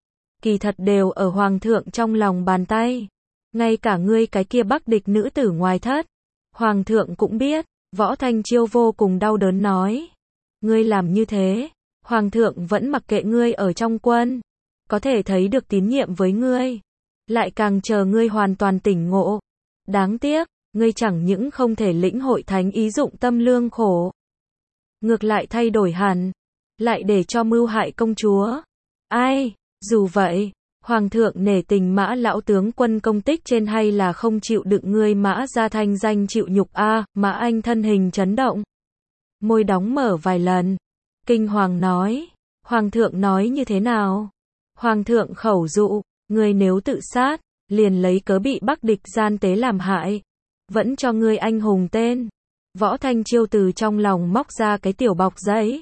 Kỳ thật đều ở hoàng thượng trong lòng bàn tay. Ngay cả ngươi cái kia bắc địch nữ tử ngoài thất, hoàng thượng cũng biết. Võ Thanh Chiêu vô cùng đau đớn nói, ngươi làm như thế, hoàng thượng vẫn mặc kệ ngươi ở trong quân, có thể thấy được tín nhiệm với ngươi, lại càng chờ ngươi hoàn toàn tỉnh ngộ. Đáng tiếc, ngươi chẳng những không thể lĩnh hội thánh ý dụng tâm lương khổ, ngược lại thay đổi hẳn, lại để cho mưu hại công chúa. Ai, dù vậy, hoàng thượng nể tình Mã lão tướng quân công tích trên hay là không chịu đựng ngươi Mã gia thanh danh chịu nhục a? Mã Anh thân hình chấn động, môi đóng mở vài lần, kinh hoàng nói, hoàng thượng nói như thế nào? Hoàng thượng khẩu dụ, ngươi nếu tự sát, liền lấy cớ bị bắc địch gian tế làm hại, vẫn cho ngươi anh hùng tên. Võ Thanh Chiêu từ trong lòng móc ra cái tiểu bọc giấy,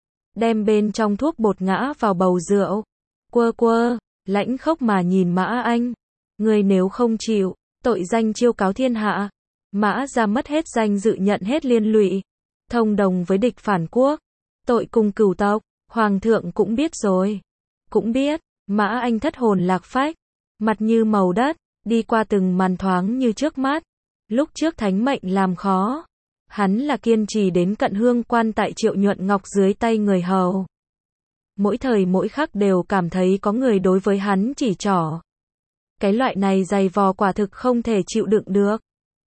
đem bên trong thuốc bột ngã vào bầu rượu, quơ quơ, lãnh khốc mà nhìn Mã Anh. Ngươi nếu không chịu, tội danh chiêu cáo thiên hạ, Mã gia mất hết danh dự, nhận hết liên lụy, thông đồng với địch phản quốc, tội cùng cửu tộc. Hoàng thượng cũng biết rồi, cũng biết. Mã Anh thất hồn lạc phách, mặt như màu đất, đi qua từng màn thoáng như trước mắt. Lúc trước thánh mệnh làm khó, hắn là kiên trì đến cận hương quan tại Triệu Nhuận Ngọc dưới tay người hầu. Mỗi thời mỗi khắc đều cảm thấy có người đối với hắn chỉ trỏ. Cái loại này dày vò quả thực không thể chịu đựng được.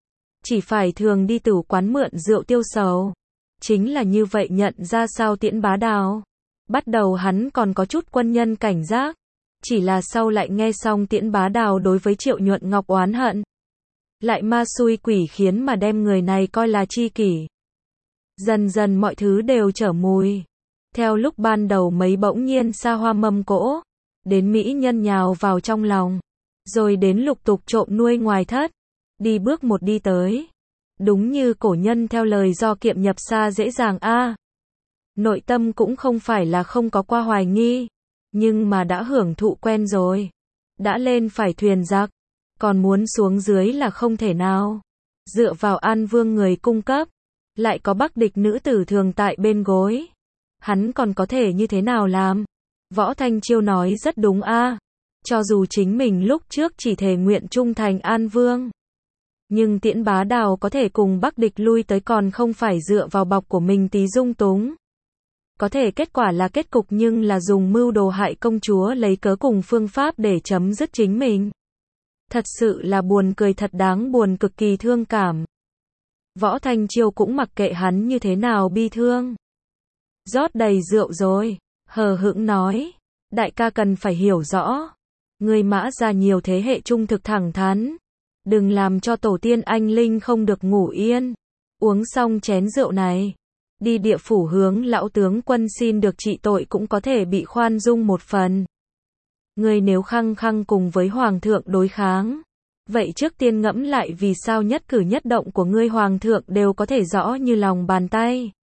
Chỉ phải thường đi tử quán mượn rượu tiêu sầu. Chính là như vậy nhận ra sao Tiễn Bá Đào. Bắt đầu hắn còn có chút quân nhân cảnh giác. Chỉ là sau lại nghe xong Tiễn Bá Đào đối với Triệu Nhuận Ngọc oán hận, lại ma xui quỷ khiến mà đem người này coi là tri kỷ. Dần dần mọi thứ đều trở mùi. Theo lúc ban đầu mấy bỗng nhiên xa hoa mâm cỗ, đến mỹ nhân nhào vào trong lòng, rồi đến lục tục trộm nuôi ngoài thất, đi bước một đi tới. Đúng như cổ nhân theo lời do kiệm nhập xa dễ dàng a. Nội tâm cũng không phải là không có qua hoài nghi, nhưng mà đã hưởng thụ quen rồi. Đã lên phải thuyền giặc, còn muốn xuống dưới là không thể nào. Dựa vào An Vương người cung cấp, lại có bắc địch nữ tử thường tại bên gối, hắn còn có thể như thế nào làm? Võ Thanh Chiêu nói rất đúng a. Cho dù chính mình lúc trước chỉ thề nguyện trung thành An Vương, nhưng Tiễn Bá Đào có thể cùng bắc địch lui tới còn không phải dựa vào bọc của mình tí dung túng. Có thể kết quả là kết cục nhưng là dùng mưu đồ hại công chúa lấy cớ cùng phương pháp để chấm dứt chính mình. Thật sự là buồn cười, thật đáng buồn, cực kỳ thương cảm. Võ Thanh Chiêu cũng mặc kệ hắn như thế nào bi thương. Rót đầy rượu rồi, hờ hững nói, đại ca cần phải hiểu rõ. Người Mã gia nhiều thế hệ trung thực thẳng thắn. Đừng làm cho tổ tiên anh linh không được ngủ yên. Uống xong chén rượu này, đi địa phủ hướng lão tướng quân xin được trị tội cũng có thể bị khoan dung một phần. Ngươi nếu khăng khăng cùng với hoàng thượng đối kháng, vậy trước tiên ngẫm lại vì sao nhất cử nhất động của ngươi hoàng thượng đều có thể rõ như lòng bàn tay.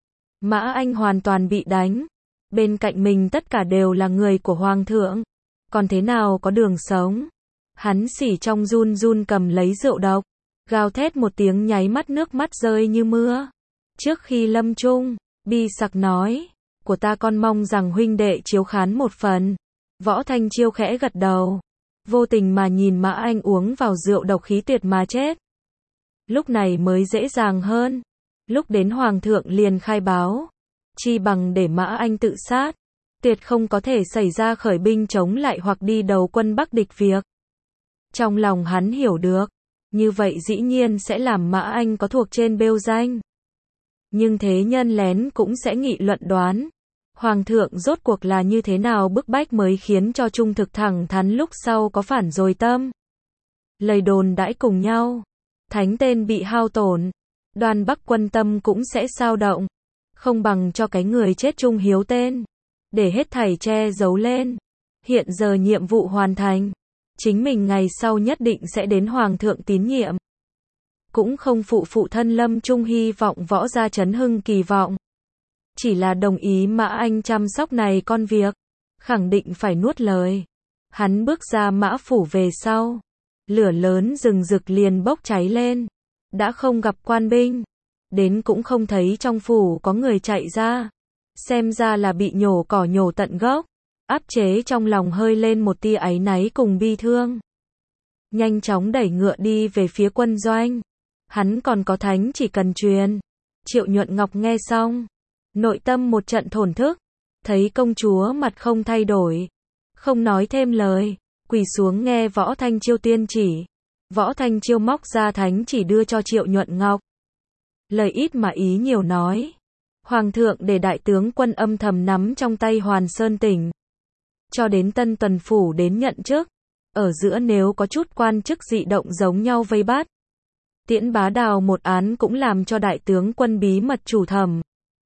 Mã Anh hoàn toàn bị đánh, bên cạnh mình tất cả đều là người của hoàng thượng, còn thế nào có đường sống. Hắn xỉ trong run run cầm lấy rượu độc, gào thét một tiếng, nháy mắt nước mắt rơi như mưa. Trước khi lâm chung, bi sặc nói, của ta con mong rằng huynh đệ chiếu khán một phần. Võ Thanh Chiêu khẽ gật đầu, vô tình mà nhìn Mã Anh uống vào rượu độc khí tuyệt mà chết. Lúc này mới dễ dàng hơn, lúc đến hoàng thượng liền khai báo, chi bằng để Mã Anh tự sát, tuyệt không có thể xảy ra khởi binh chống lại hoặc đi đầu quân bắc địch việc. Trong lòng hắn hiểu được, như vậy dĩ nhiên sẽ làm Mã Anh có thuộc trên bêu danh. Nhưng thế nhân lén cũng sẽ nghị luận đoán. Hoàng thượng rốt cuộc là như thế nào bức bách mới khiến cho trung thực thẳng thắn lúc sau có phản rồi tâm. Lời đồn đãi cùng nhau. Thánh tên bị hao tổn. Đoan Bắc quân tâm cũng sẽ sao động. Không bằng cho cái người chết trung hiếu tên. Để hết thảy che giấu lên. Hiện giờ nhiệm vụ hoàn thành. Chính mình ngày sau nhất định sẽ đến Hoàng thượng tín nhiệm. Cũng không phụ thân Lâm Trung hy vọng võ gia chấn hưng kỳ vọng. Chỉ là đồng ý Mã Anh chăm sóc này con việc. Khẳng định phải nuốt lời. Hắn bước ra Mã phủ về sau. Lửa lớn rừng rực liền bốc cháy lên. Đã không gặp quan binh. Đến cũng không thấy trong phủ có người chạy ra. Xem ra là bị nhổ cỏ nhổ tận gốc. Áp chế trong lòng hơi lên một tia áy náy cùng bi thương. Nhanh chóng đẩy ngựa đi về phía quân doanh. Hắn còn có thánh chỉ cần truyền. Triệu Nhuận Ngọc nghe xong. Nội tâm một trận thổn thức. Thấy công chúa mặt không thay đổi. Không nói thêm lời. Quỳ xuống nghe Võ Thanh Chiêu tuyên chỉ. Võ Thanh Chiêu móc ra thánh chỉ đưa cho Triệu Nhuận Ngọc. Lời ít mà ý nhiều nói. Hoàng thượng để đại tướng quân âm thầm nắm trong tay Hoàn Sơn tỉnh. Cho đến Tân Tuần Phủ đến nhận chức. Ở giữa nếu có chút quan chức dị động giống nhau vây bắt. Tiễn Bá Đào một án cũng làm cho đại tướng quân bí mật chủ thẩm.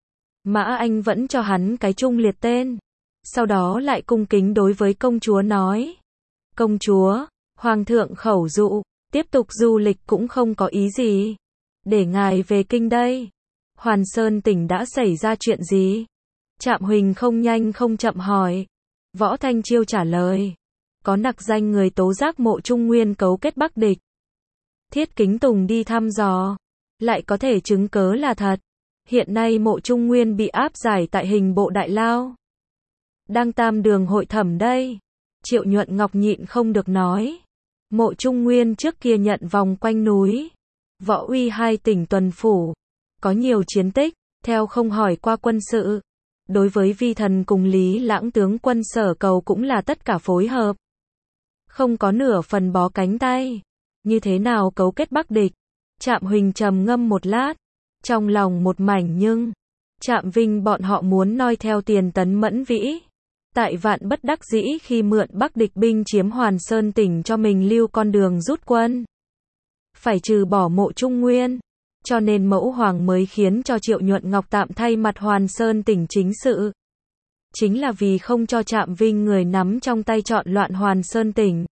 Mã Anh vẫn cho hắn cái trung liệt tên. Sau đó lại cung kính đối với công chúa nói. Công chúa, Hoàng thượng khẩu dụ, tiếp tục du lịch cũng không có ý gì. Để ngài về kinh đây. Hoàn Sơn tỉnh đã xảy ra chuyện gì? Trạm Huỳnh không nhanh không chậm hỏi. Võ Thanh Chiêu trả lời. Có nặc danh người tố giác Mộ Trung Nguyên cấu kết Bắc địch. Thiết Kính Tùng đi thăm dò. Lại có thể chứng cớ là thật. Hiện nay Mộ Trung Nguyên bị áp giải tại hình bộ đại lao. Đang tam đường hội thẩm đây. Triệu Nhuận Ngọc nhịn không được nói. Mộ Trung Nguyên trước kia nhận vòng quanh núi. Võ uy 2 tỉnh tuần phủ. Có nhiều chiến tích, theo không hỏi qua quân sự. Đối với vi thần cùng Lý Lãng tướng quân Sở Cầu cũng là tất cả phối hợp. Không có nửa phần bó cánh tay. Như thế nào cấu kết Bắc địch? Trạm Huỳnh trầm ngâm một lát. Trong lòng một mảnh nhưng. Trạm Vinh bọn họ muốn noi theo Tiền Tấn Mẫn Vĩ. Tại vạn bất đắc dĩ khi mượn Bắc địch binh chiếm Hoàn Sơn tỉnh cho mình lưu con đường rút quân. Phải trừ bỏ Mộ Trung Nguyên. Cho nên Mẫu Hoàng mới khiến cho Triệu Nhuận Ngọc tạm thay mặt Hoàn Sơn tỉnh chính sự. Chính là vì không cho Trạm Vinh người nắm trong tay chọn loạn Hoàn Sơn tỉnh.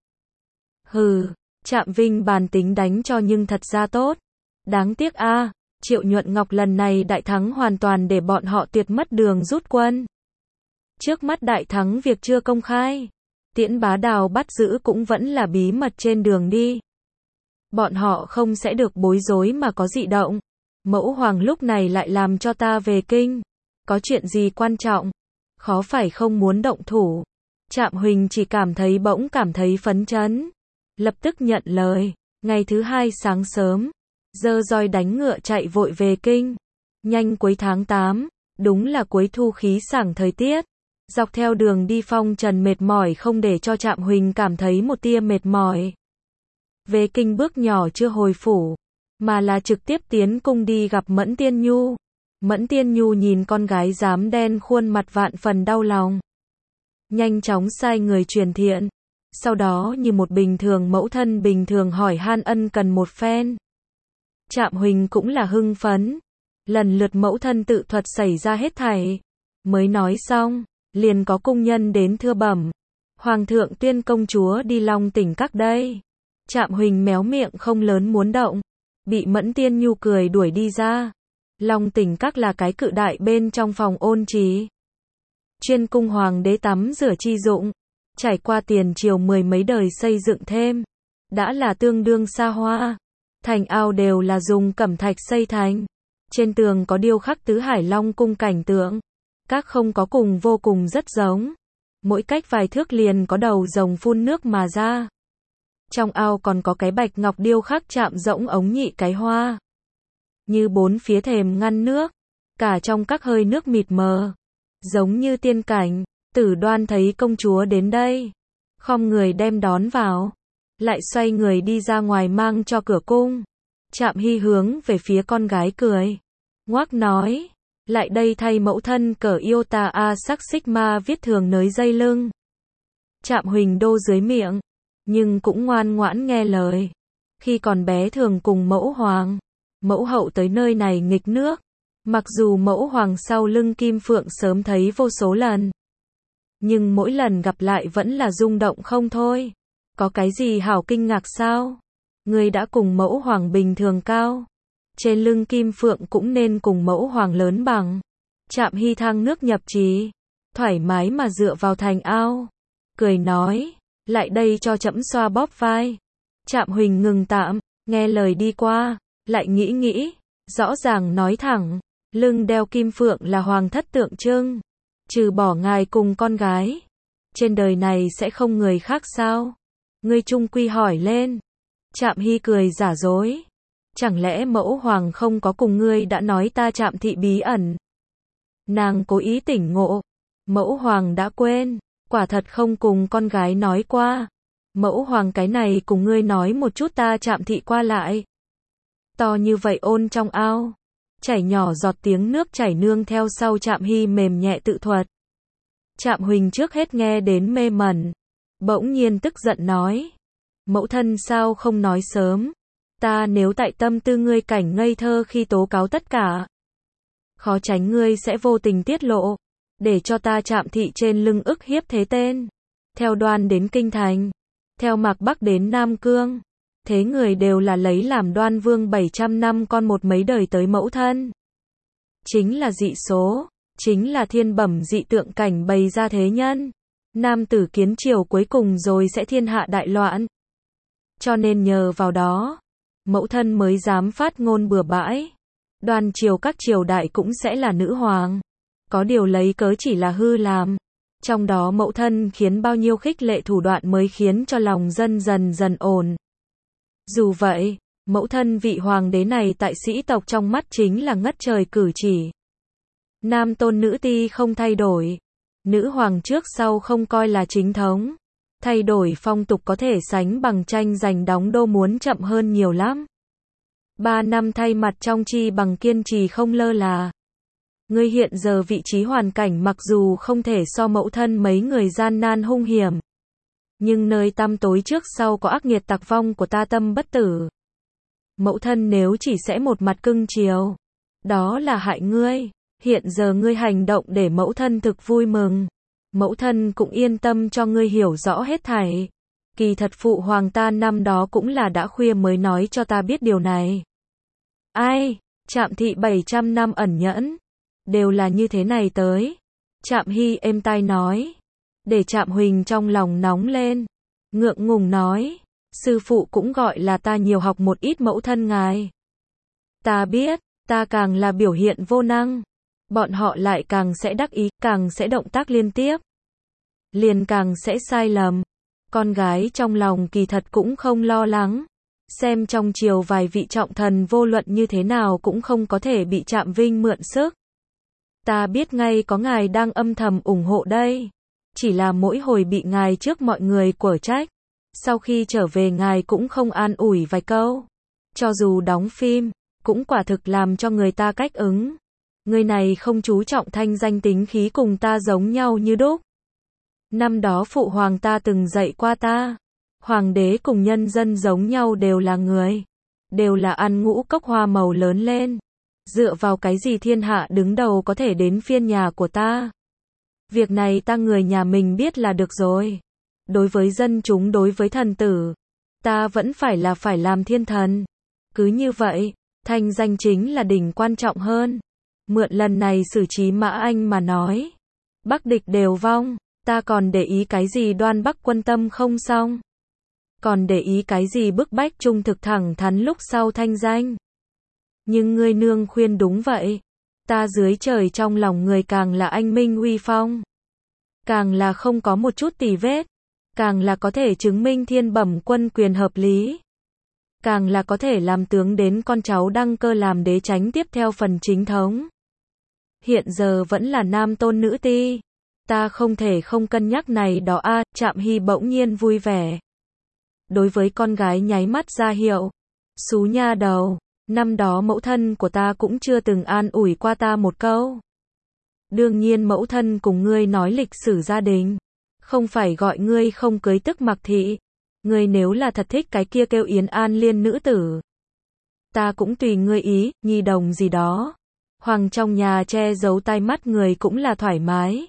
Hừ, Trạm Vinh bàn tính đánh cho nhưng thật ra tốt. Đáng tiếc a, Triệu Nhuận Ngọc lần này đại thắng hoàn toàn để bọn họ tuyệt mất đường rút quân. Trước mắt đại thắng việc chưa công khai. Tiễn Bá Đào bắt giữ cũng vẫn là bí mật trên đường đi. Bọn họ không sẽ được bối rối mà có dị động. Mẫu Hoàng lúc này lại làm cho ta về kinh. Có chuyện gì quan trọng? Khó phải không muốn động thủ. Trạm Huỳnh chỉ bỗng cảm thấy phấn chấn. Lập tức nhận lời. Ngày thứ 2 sáng sớm. Giơ roi đánh ngựa chạy vội về kinh. Nhanh cuối tháng 8. Đúng là cuối thu khí sảng thời tiết. Dọc theo đường đi phong trần mệt mỏi không để cho Trạm Huỳnh cảm thấy một tia mệt mỏi. Về kinh bước nhỏ chưa hồi phủ, mà là trực tiếp tiến cung đi gặp Mẫn Tiên Nhu. Mẫn Tiên Nhu nhìn con gái dám đen khuôn mặt vạn phần đau lòng. Nhanh chóng sai người truyền thiện. Sau đó như một bình thường mẫu thân bình thường hỏi han ân cần một phen. Trạm Huỳnh cũng là hưng phấn. Lần lượt mẫu thân tự thuật xảy ra hết thảy. Mới nói xong, liền có cung nhân đến thưa bẩm. Hoàng thượng tuyên công chúa đi Long tỉnh các đây. Trạm Huỳnh méo miệng không lớn muốn động. Bị Mẫn Tiên Nhu cười đuổi đi ra. Long tỉnh các là cái cự đại bên trong phòng ôn trì. Chuyên cung hoàng đế tắm rửa chi dụng. Trải qua tiền triều 10 mấy đời xây dựng thêm. Đã là tương đương xa hoa. Thành ao đều là dùng cẩm thạch xây thành. Trên tường có điêu khắc tứ hải long cung cảnh tượng. Các không có cùng vô cùng rất giống. Mỗi cách vài thước liền có đầu rồng phun nước mà ra. Trong ao còn có cái bạch ngọc điêu khắc chạm rỗng ống nhị cái hoa. Như 4 phía thềm ngăn nước. Cả trong các hơi nước mịt mờ. Giống như tiên cảnh. Tử Đoan thấy công chúa đến đây. Khom người đem đón vào. lại xoay người đi ra ngoài mang cho cửa cung. Trạm Hy hướng về phía con gái cười. Ngoác nói, lại đây thay mẫu thân cởi Iota A sắc Sigma viết thường nới dây lưng. Trạm Huỳnh đô dưới miệng, nhưng cũng ngoan ngoãn nghe lời. Khi còn bé thường cùng mẫu hoàng, mẫu hậu tới nơi này nghịch nước. Mặc dù mẫu hoàng sau lưng Kim Phượng sớm thấy vô số lần, nhưng mỗi lần gặp lại vẫn là rung động không thôi. Có cái gì hảo kinh ngạc sao? Ngươi đã cùng mẫu hoàng bình thường cao. Trên lưng Kim Phượng cũng nên cùng mẫu hoàng lớn bằng. Trạm Hy thang nước nhập trì, thoải mái mà dựa vào thành ao. Cười nói, lại đây cho trẫm xoa bóp vai. Trạm Huỳnh ngừng tạm, nghe lời đi qua, lại nghĩ, rõ ràng nói thẳng, lưng đeo Kim Phượng là hoàng thất tượng trưng. Trừ bỏ ngài cùng con gái, trên đời này sẽ không người khác sao? Ngươi trung quy hỏi lên. Trạm Hy cười giả dối. Chẳng lẽ mẫu hoàng không có cùng ngươi đã nói ta Trạm thị bí ẩn? Nàng cố ý tỉnh ngộ. Mẫu hoàng đã quên, quả thật không cùng con gái nói qua. Mẫu hoàng cái này cùng ngươi nói một chút ta Trạm thị qua lại. To như vậy ôn trong ao, chảy nhỏ giọt tiếng nước chảy nương theo sau Trạm Hy mềm nhẹ tự thuật. Trạm Huỳnh trước hết nghe đến mê mẩn, bỗng nhiên tức giận nói, mẫu thân sao không nói sớm, ta nếu tại tâm tư ngươi cảnh ngây thơ khi tố cáo tất cả, khó tránh ngươi sẽ vô tình tiết lộ, để cho ta Trạm thị trên lưng ức hiếp thế tên, theo Đoan đến Kinh Thành, theo Mạc Bắc đến Nam Cương, thế người đều là lấy làm Đoan Vương 700 năm con một mấy đời tới mẫu thân. Chính là dị số, chính là thiên bẩm dị tượng cảnh bày ra thế nhân. Nam tử kiến triều cuối cùng rồi sẽ thiên hạ đại loạn. Cho nên nhờ vào đó, mẫu thân mới dám phát ngôn bừa bãi. Đoan triều các triều đại cũng sẽ là nữ hoàng. Có điều lấy cớ chỉ là hư làm. Trong đó mẫu thân khiến bao nhiêu khích lệ thủ đoạn mới khiến cho lòng dân dần dần ổn. Dù vậy, mẫu thân vị hoàng đế này tại sĩ tộc trong mắt chính là ngất trời cử chỉ. Nam tôn nữ ti không thay đổi. Nữ hoàng trước sau không coi là chính thống. Thay đổi phong tục có thể sánh bằng tranh giành đóng đô muốn chậm hơn nhiều lắm. 3 năm thay mặt trong chi bằng kiên trì không lơ là. Ngươi hiện giờ vị trí hoàn cảnh mặc dù không thể so mẫu thân mấy người gian nan hung hiểm. Nhưng nơi tăm tối trước sau có ác nghiệt tặc vong của ta tâm bất tử. Mẫu thân nếu chỉ sẽ một mặt cưng chiều, đó là hại ngươi. Hiện giờ ngươi hành động để mẫu thân thực vui mừng. Mẫu thân cũng yên tâm cho ngươi hiểu rõ hết thảy. Kỳ thật phụ hoàng ta năm đó cũng là đã khuya mới nói cho ta biết điều này. Ai, Trạm thị 700 năm ẩn nhẫn, đều là như thế này tới. Trạm Hy êm tai nói, để Trạm Huỳnh trong lòng nóng lên, ngượng ngùng nói, sư phụ cũng gọi là ta nhiều học một ít mẫu thân ngài. Ta biết, ta càng là biểu hiện vô năng, bọn họ lại càng sẽ đắc ý, càng sẽ động tác liên tiếp, liền càng sẽ sai lầm. Con gái trong lòng kỳ thật cũng không lo lắng, xem trong triều vài vị trọng thần vô luận như thế nào cũng không có thể bị Trạm Vinh mượn sức. Ta biết ngay có ngài đang âm thầm ủng hộ đây, chỉ là mỗi hồi bị ngài trước mọi người quở trách, sau khi trở về ngài cũng không an ủi vài câu, cho dù đóng phim, cũng quả thực làm cho người ta cách ứng. Người này không chú trọng thanh danh tính khí cùng ta giống nhau như đúc. Năm đó phụ hoàng ta từng dạy qua ta, hoàng đế cùng nhân dân giống nhau đều là người, đều là ăn ngũ cốc hoa màu lớn lên. Dựa vào cái gì thiên hạ đứng đầu có thể đến phiên nhà của ta? Việc này ta người nhà mình biết là được rồi. Đối với dân chúng, đối với thần tử, ta vẫn phải làm thiên thần. Cứ như vậy, thanh danh chính là đỉnh quan trọng hơn. Mượn lần này xử trí Mã Anh mà nói, Bắc địch đều vong, ta còn để ý cái gì Đoan Bắc quân tâm không xong? Còn để ý cái gì bức bách trung thực thẳng thắn lúc sau thanh danh? Nhưng ngươi nương khuyên đúng vậy. Ta dưới trời trong lòng người càng là anh minh uy phong, càng là không có một chút tì vết, càng là có thể chứng minh thiên bẩm quân quyền hợp lý, càng là có thể làm tướng đến con cháu đăng cơ làm đế tránh tiếp theo phần chính thống. Hiện giờ vẫn là nam tôn nữ ti, ta không thể không cân nhắc này đó a. Trạm Hy bỗng nhiên vui vẻ. đối với con gái nháy mắt ra hiệu. Xú nha đầu, năm đó mẫu thân của ta cũng chưa từng an ủi qua ta một câu. Đương nhiên mẫu thân cùng ngươi nói lịch sử gia đình, không phải gọi ngươi không cưới tức mặc thị. Ngươi nếu là thật thích cái kia kêu Yến An Liên nữ tử, ta cũng tùy ngươi ý, nhi đồng gì đó. Hoàng trong nhà che giấu tai mắt người cũng là thoải mái.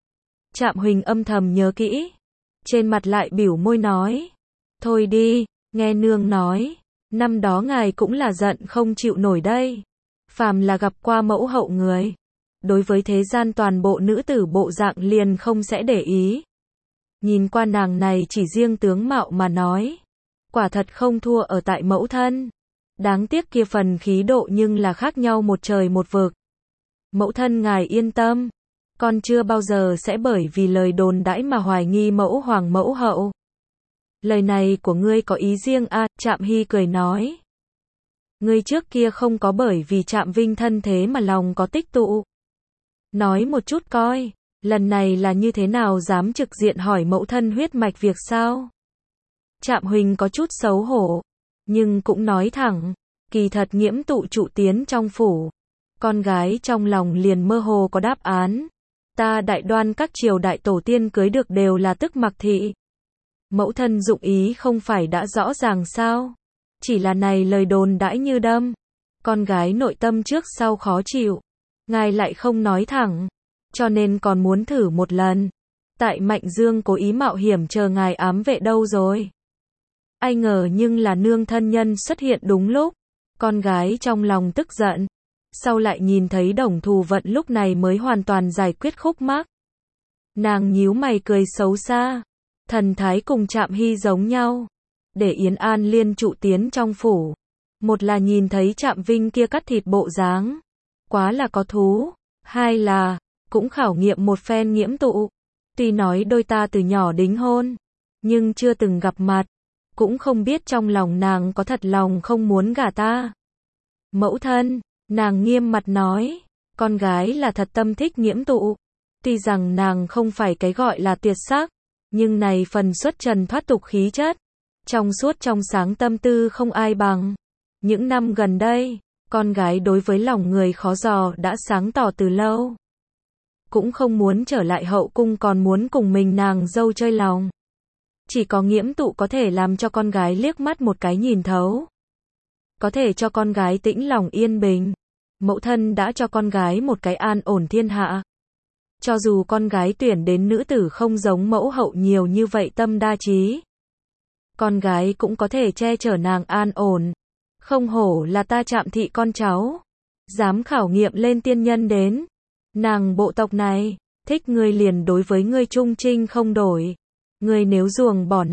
Trạm Huỳnh âm thầm nhớ kỹ, trên mặt lại biểu môi nói, thôi đi, nghe nương nói, năm đó ngài cũng là giận không chịu nổi đây. Phàm là gặp qua mẫu hậu người, đối với thế gian toàn bộ nữ tử bộ dạng liền không sẽ để ý. Nhìn qua nàng này chỉ riêng tướng mạo mà nói, quả thật không thua ở tại mẫu thân. Đáng tiếc kia phần khí độ nhưng là khác nhau một trời một vực. Mẫu thân ngài yên tâm, con chưa bao giờ sẽ bởi vì lời đồn đãi mà hoài nghi mẫu hoàng mẫu hậu. Lời này của ngươi có ý riêng à, Trạm Hy cười nói. Ngươi trước kia không có bởi vì Trạm Vinh thân thế mà lòng có tích tụ. Nói một chút coi, lần này là như thế nào dám trực diện hỏi mẫu thân huyết mạch việc sao? Trạm Huỳnh có chút xấu hổ, nhưng cũng nói thẳng, kỳ thật Nghiễm Tụ trụ tiến trong phủ. Con gái trong lòng liền mơ hồ có đáp án. Ta Đại Đoan các triều đại tổ tiên cưới được đều là tức mặc thị. Mẫu thân dụng ý không phải đã rõ ràng sao? Chỉ là này lời đồn đãi như đâm. Con gái nội tâm trước sau khó chịu. Ngài lại không nói thẳng, cho nên còn muốn thử một lần. Tại Mạnh Dương cố ý mạo hiểm chờ ngài ám vệ đâu rồi? Ai ngờ nhưng là nương thân nhân xuất hiện đúng lúc. Con gái trong lòng tức giận. Sau lại nhìn thấy Đồng Thù Vận lúc này mới hoàn toàn giải quyết khúc mắc. Nàng nhíu mày cười xấu xa. Thần thái cùng Trạm Hy giống nhau. Để Yến An Liên trụ tiến trong phủ. Một là nhìn thấy Trạm Vinh kia cắt thịt bộ dáng, quá là có thú. Hai là, cũng khảo nghiệm một phen Nghiễm Tụ. Tuy nói đôi ta từ nhỏ đính hôn, nhưng chưa từng gặp mặt. Cũng không biết trong lòng nàng có thật lòng không muốn gả ta. Mẫu thân, nàng nghiêm mặt nói, con gái là thật tâm thích Nghiễm Tụ. Tuy rằng nàng không phải cái gọi là tuyệt sắc, nhưng này phần xuất trần thoát tục khí chất, trong suốt trong sáng tâm tư không ai bằng. Những năm gần đây, con gái đối với lòng người khó dò đã sáng tỏ từ lâu. Cũng không muốn trở lại hậu cung, còn muốn cùng mình nàng dâu chơi lòng. Chỉ có Nghiễm Tụ có thể làm cho con gái liếc mắt một cái nhìn thấu. Có thể cho con gái tĩnh lòng yên bình. Mẫu thân đã cho con gái một cái an ổn thiên hạ. Cho dù con gái tuyển đến nữ tử không giống mẫu hậu nhiều như vậy tâm đa trí, con gái cũng có thể che chở nàng an ổn. Không hổ là ta Trạm thị con cháu. Dám khảo nghiệm lên tiên nhân đến. Nàng bộ tộc này, thích ngươi liền đối với ngươi trung trinh không đổi. Ngươi nếu ruồng bỏ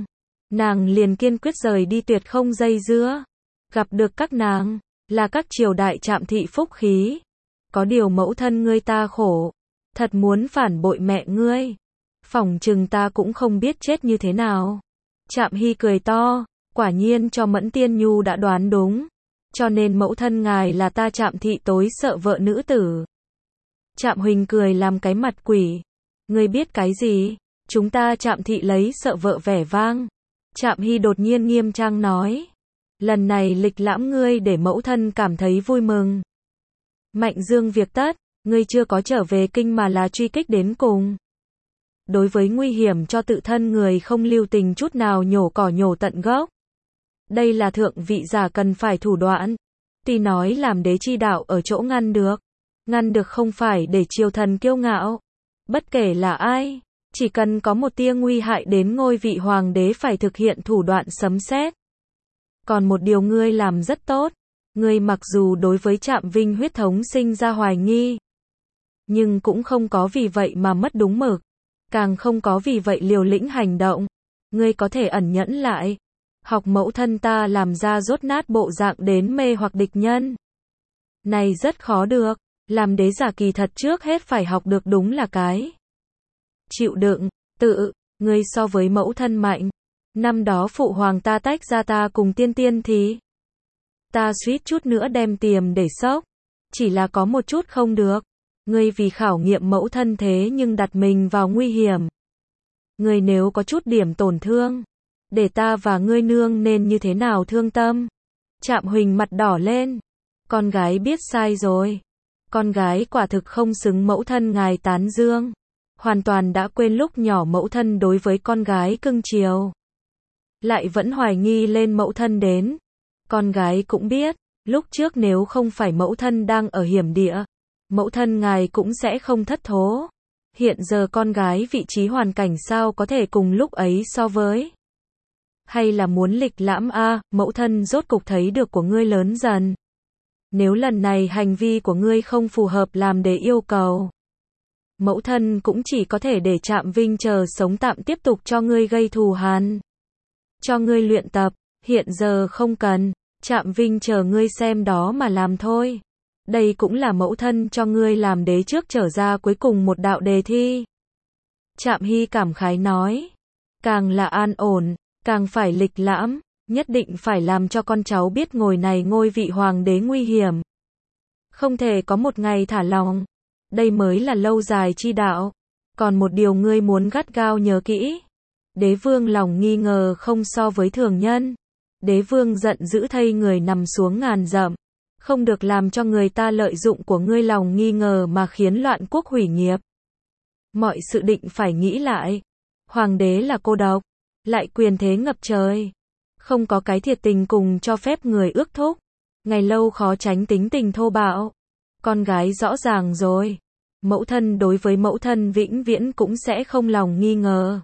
nàng liền kiên quyết rời đi, tuyệt không dây dưa. Gặp được các nàng, là các triều đại Trạm thị phúc khí. Có điều mẫu thân ngươi ta khổ, thật muốn phản bội mẹ ngươi, phỏng chừng ta cũng không biết chết như thế nào. Trạm Hy cười to, quả nhiên cho Mẫn Tiên Nhu đã đoán đúng. Cho nên mẫu thân ngài là ta Trạm thị tối sợ vợ nữ tử. Trạm Huỳnh cười làm cái mặt quỷ. Ngươi biết cái gì? Chúng ta Trạm thị lấy sợ vợ vẻ vang. Trạm Hy đột nhiên nghiêm trang nói. Lần này lịch lãm ngươi để mẫu thân cảm thấy vui mừng. Mạnh Dương việc tất, ngươi chưa có trở về kinh mà là truy kích đến cùng. Đối với nguy hiểm cho tự thân người không lưu tình chút nào, nhổ cỏ nhổ tận gốc. Đây là thượng vị giả cần phải thủ đoạn. Tuy nói làm đế chi đạo ở chỗ ngăn được không phải để triều thần kiêu ngạo. Bất kể là ai, chỉ cần có một tia nguy hại đến ngôi vị hoàng đế phải thực hiện thủ đoạn sấm sét. Còn một điều ngươi làm rất tốt, ngươi mặc dù đối với Trạm Vinh huyết thống sinh ra hoài nghi, nhưng cũng không có vì vậy mà mất đúng mực, càng không có vì vậy liều lĩnh hành động. Ngươi có thể ẩn nhẫn lại, học mẫu thân ta làm ra dốt nát bộ dạng đến mê hoặc địch nhân. Này rất khó được, làm đế giả kỳ thật trước hết phải học được đúng là cái chịu đựng, ngươi so với mẫu thân mạnh. Năm đó phụ hoàng ta tách ra ta cùng tiên tiên thì ta suýt chút nữa đem tiềm để sốc. Chỉ là có một chút không được. Ngươi vì khảo nghiệm mẫu thân thế nhưng đặt mình vào nguy hiểm. Ngươi nếu có chút điểm tổn thương, để ta và ngươi nương nên như thế nào thương tâm. Trạm Huỳnh mặt đỏ lên. Con gái biết sai rồi. Con gái quả thực không xứng mẫu thân ngài tán dương. Hoàn toàn đã quên lúc nhỏ mẫu thân đối với con gái cưng chiều. Lại vẫn hoài nghi lên mẫu thân đến. Con gái cũng biết, lúc trước nếu không phải mẫu thân đang ở hiểm địa, mẫu thân ngài cũng sẽ không thất thố. Hiện giờ con gái vị trí hoàn cảnh sao có thể cùng lúc ấy so với. Hay là muốn lịch lãm mẫu thân rốt cục thấy được của ngươi lớn dần. Nếu lần này hành vi của ngươi không phù hợp làm để yêu cầu, mẫu thân cũng chỉ có thể để Trạm Vinh chờ sống tạm tiếp tục cho ngươi gây thù hằn. Cho ngươi luyện tập, hiện giờ không cần, Trạm Vinh chờ ngươi xem đó mà làm thôi. Đây cũng là mẫu thân cho ngươi làm đế trước trở ra cuối cùng một đạo đề thi. Trạm Hy cảm khái nói, càng là an ổn, càng phải lịch lãm, nhất định phải làm cho con cháu biết ngồi này ngôi vị hoàng đế nguy hiểm. Không thể có một ngày thả lòng, đây mới là lâu dài chi đạo. Còn một điều ngươi muốn gắt gao nhớ kỹ. Đế vương lòng nghi ngờ không so với thường nhân. Đế vương giận dữ thay người nằm xuống ngàn dặm. Không được làm cho người ta lợi dụng của ngươi lòng nghi ngờ mà khiến loạn quốc hủy nghiệp. Mọi sự định phải nghĩ lại. Hoàng đế là cô độc, lại quyền thế ngập trời. Không có cái thiệt tình cùng cho phép người ước thúc. Ngày lâu khó tránh tính tình thô bạo. Con gái rõ ràng rồi. Mẫu thân đối với mẫu thân vĩnh viễn cũng sẽ không lòng nghi ngờ.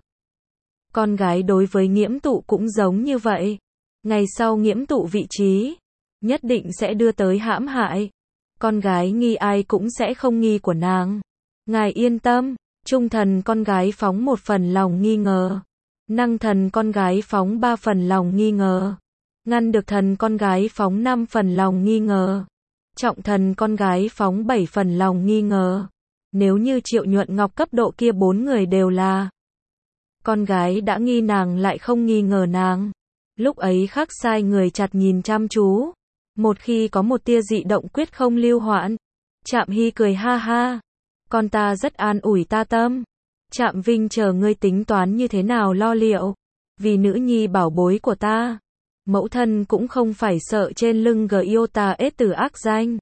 Con gái đối với Nghiễm Tụ cũng giống như vậy. Ngày sau Nghiễm Tụ vị trí, nhất định sẽ đưa tới hãm hại. Con gái nghi ai cũng sẽ không nghi của nàng. Ngài yên tâm, trung thần con gái phóng 1 phần lòng nghi ngờ. Năng thần con gái phóng 3 phần lòng nghi ngờ. Ngăn được thần con gái phóng 5 phần lòng nghi ngờ. Trọng thần con gái phóng 7 phần lòng nghi ngờ. Nếu như Triệu Nhuận Ngọc cấp độ kia 4 người đều là con gái đã nghi nàng lại không nghi ngờ nàng. Lúc ấy khắc sai người chặt nhìn chăm chú. Một khi có một tia dị động quyết không lưu hoãn. Trạm Hy cười ha ha. Con ta rất an ủi ta tâm. Trạm Vinh chờ ngươi tính toán như thế nào lo liệu. Vì nữ nhi bảo bối của ta. Mẫu thân cũng không phải sợ trên lưng Giota ết tử ác danh.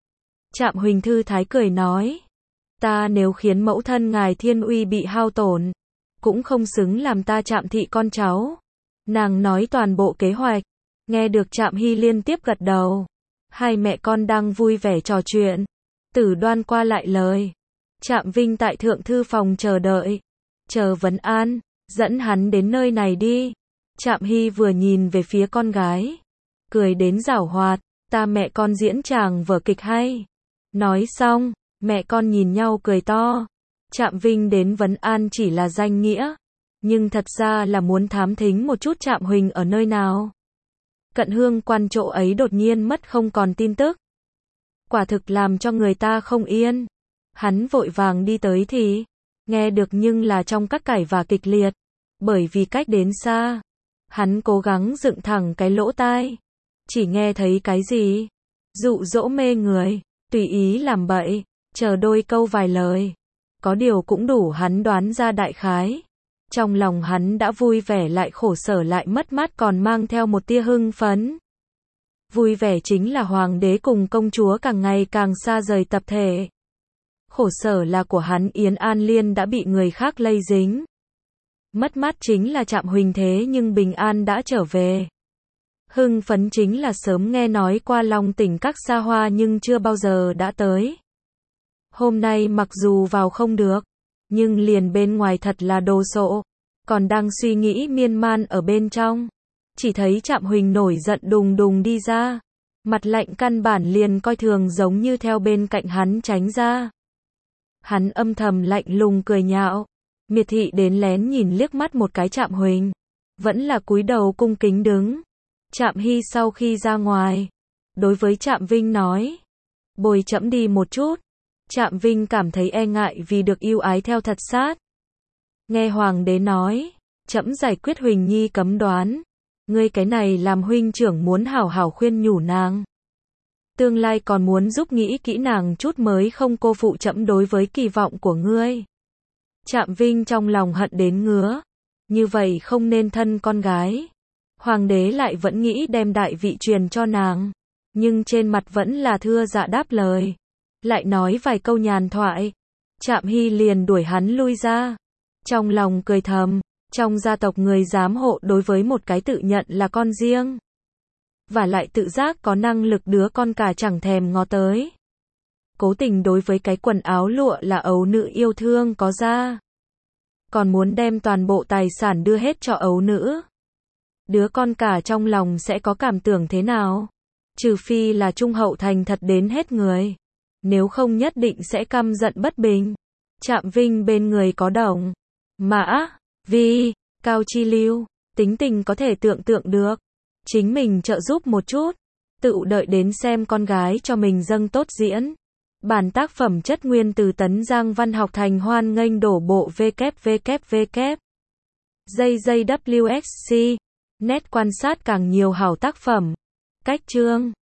Trạm Huỳnh thư thái cười nói. Ta nếu khiến mẫu thân ngài thiên uy bị hao tổn, cũng không xứng làm ta Trạm thị con cháu. Nàng nói toàn bộ kế hoạch. Nghe được Trạm Hy liên tiếp gật đầu. Hai mẹ con đang vui vẻ trò chuyện. Tử Đoan qua lại lời. Trạm Vinh tại thượng thư phòng chờ đợi. Chờ vấn an. Dẫn hắn đến nơi này đi. Trạm Hy vừa nhìn về phía con gái. Cười đến giảo hoạt. Ta mẹ con diễn tràng vở kịch hay. Nói xong, mẹ con nhìn nhau cười to. Trạm Vinh đến vấn an chỉ là danh nghĩa. Nhưng thật ra là muốn thám thính một chút Trạm Huỳnh ở nơi nào. Cận Hương quan chỗ ấy đột nhiên mất không còn tin tức. Quả thực làm cho người ta không yên. Hắn vội vàng đi tới thì nghe được nhưng là trong các cãi và kịch liệt. Bởi vì cách đến xa, hắn cố gắng dựng thẳng cái lỗ tai. Chỉ nghe thấy cái gì? Dụ dỗ mê người, tùy ý làm bậy, chờ đôi câu vài lời. Có điều cũng đủ hắn đoán ra đại khái. Trong lòng hắn đã vui vẻ lại khổ sở lại mất mát còn mang theo một tia hưng phấn. Vui vẻ chính là hoàng đế cùng công chúa càng ngày càng xa rời tập thể. Khổ sở là của hắn Yến An Liên đã bị người khác lây dính. Mất mát chính là Trạm Huỳnh thế nhưng bình an đã trở về. Hưng phấn chính là sớm nghe nói qua Long Tỉnh các xa hoa nhưng chưa bao giờ đã tới. Hôm nay mặc dù vào không được, nhưng liền bên ngoài thật là đồ sộ. Còn đang suy nghĩ miên man ở bên trong. Chỉ thấy Trạm Huỳnh nổi giận đùng đùng đi ra. Mặt lạnh căn bản liền coi thường giống như theo bên cạnh hắn tránh ra. Hắn âm thầm lạnh lùng cười nhạo. Miệt thị đến lén nhìn liếc mắt một cái Trạm Huỳnh. Vẫn là cúi đầu cung kính đứng. Trạm Hy sau khi ra ngoài. Đối với Trạm Vinh nói. Bồi trẫm đi một chút. Trạm Vinh cảm thấy e ngại vì được yêu ái theo thật sát. Nghe hoàng đế nói. Trẫm giải quyết Huỳnh Nhi cấm đoán. Ngươi cái này làm huynh trưởng muốn hảo hảo khuyên nhủ nàng. Tương lai còn muốn giúp nghĩ kỹ nàng chút mới không cô phụ trẫm đối với kỳ vọng của ngươi. Trạm Vinh trong lòng hận đến ngứa. như vậy không nên thân con gái. Hoàng đế lại vẫn nghĩ đem đại vị truyền cho nàng, nhưng trên mặt vẫn là thưa dạ đáp lời, lại nói vài câu nhàn thoại. Trạm Hy liền đuổi hắn lui ra, trong lòng cười thầm, trong gia tộc người giám hộ đối với một cái tự nhận là con riêng, và lại tự giác có năng lực đứa con cả chẳng thèm ngó tới. Cố tình đối với cái quần áo lụa là ấu nữ yêu thương có ra, còn muốn đem toàn bộ tài sản đưa hết cho ấu nữ. Đứa con cả trong lòng sẽ có cảm tưởng thế nào? Trừ phi là trung hậu thành thật đến hết người, nếu không nhất định sẽ căm giận bất bình. Trạm Vinh bên người có Đồng, Mã, Vi, Cao Chi Lưu, tính tình có thể tưởng tượng được. Chính mình trợ giúp một chút, tự đợi đến xem con gái cho mình dâng tốt diễn. Bản tác phẩm chất nguyên từ Tấn Giang Văn học thành hoan nghênh đổ bộ www. JJWSC. Net quan sát càng nhiều hảo tác phẩm. Cách chương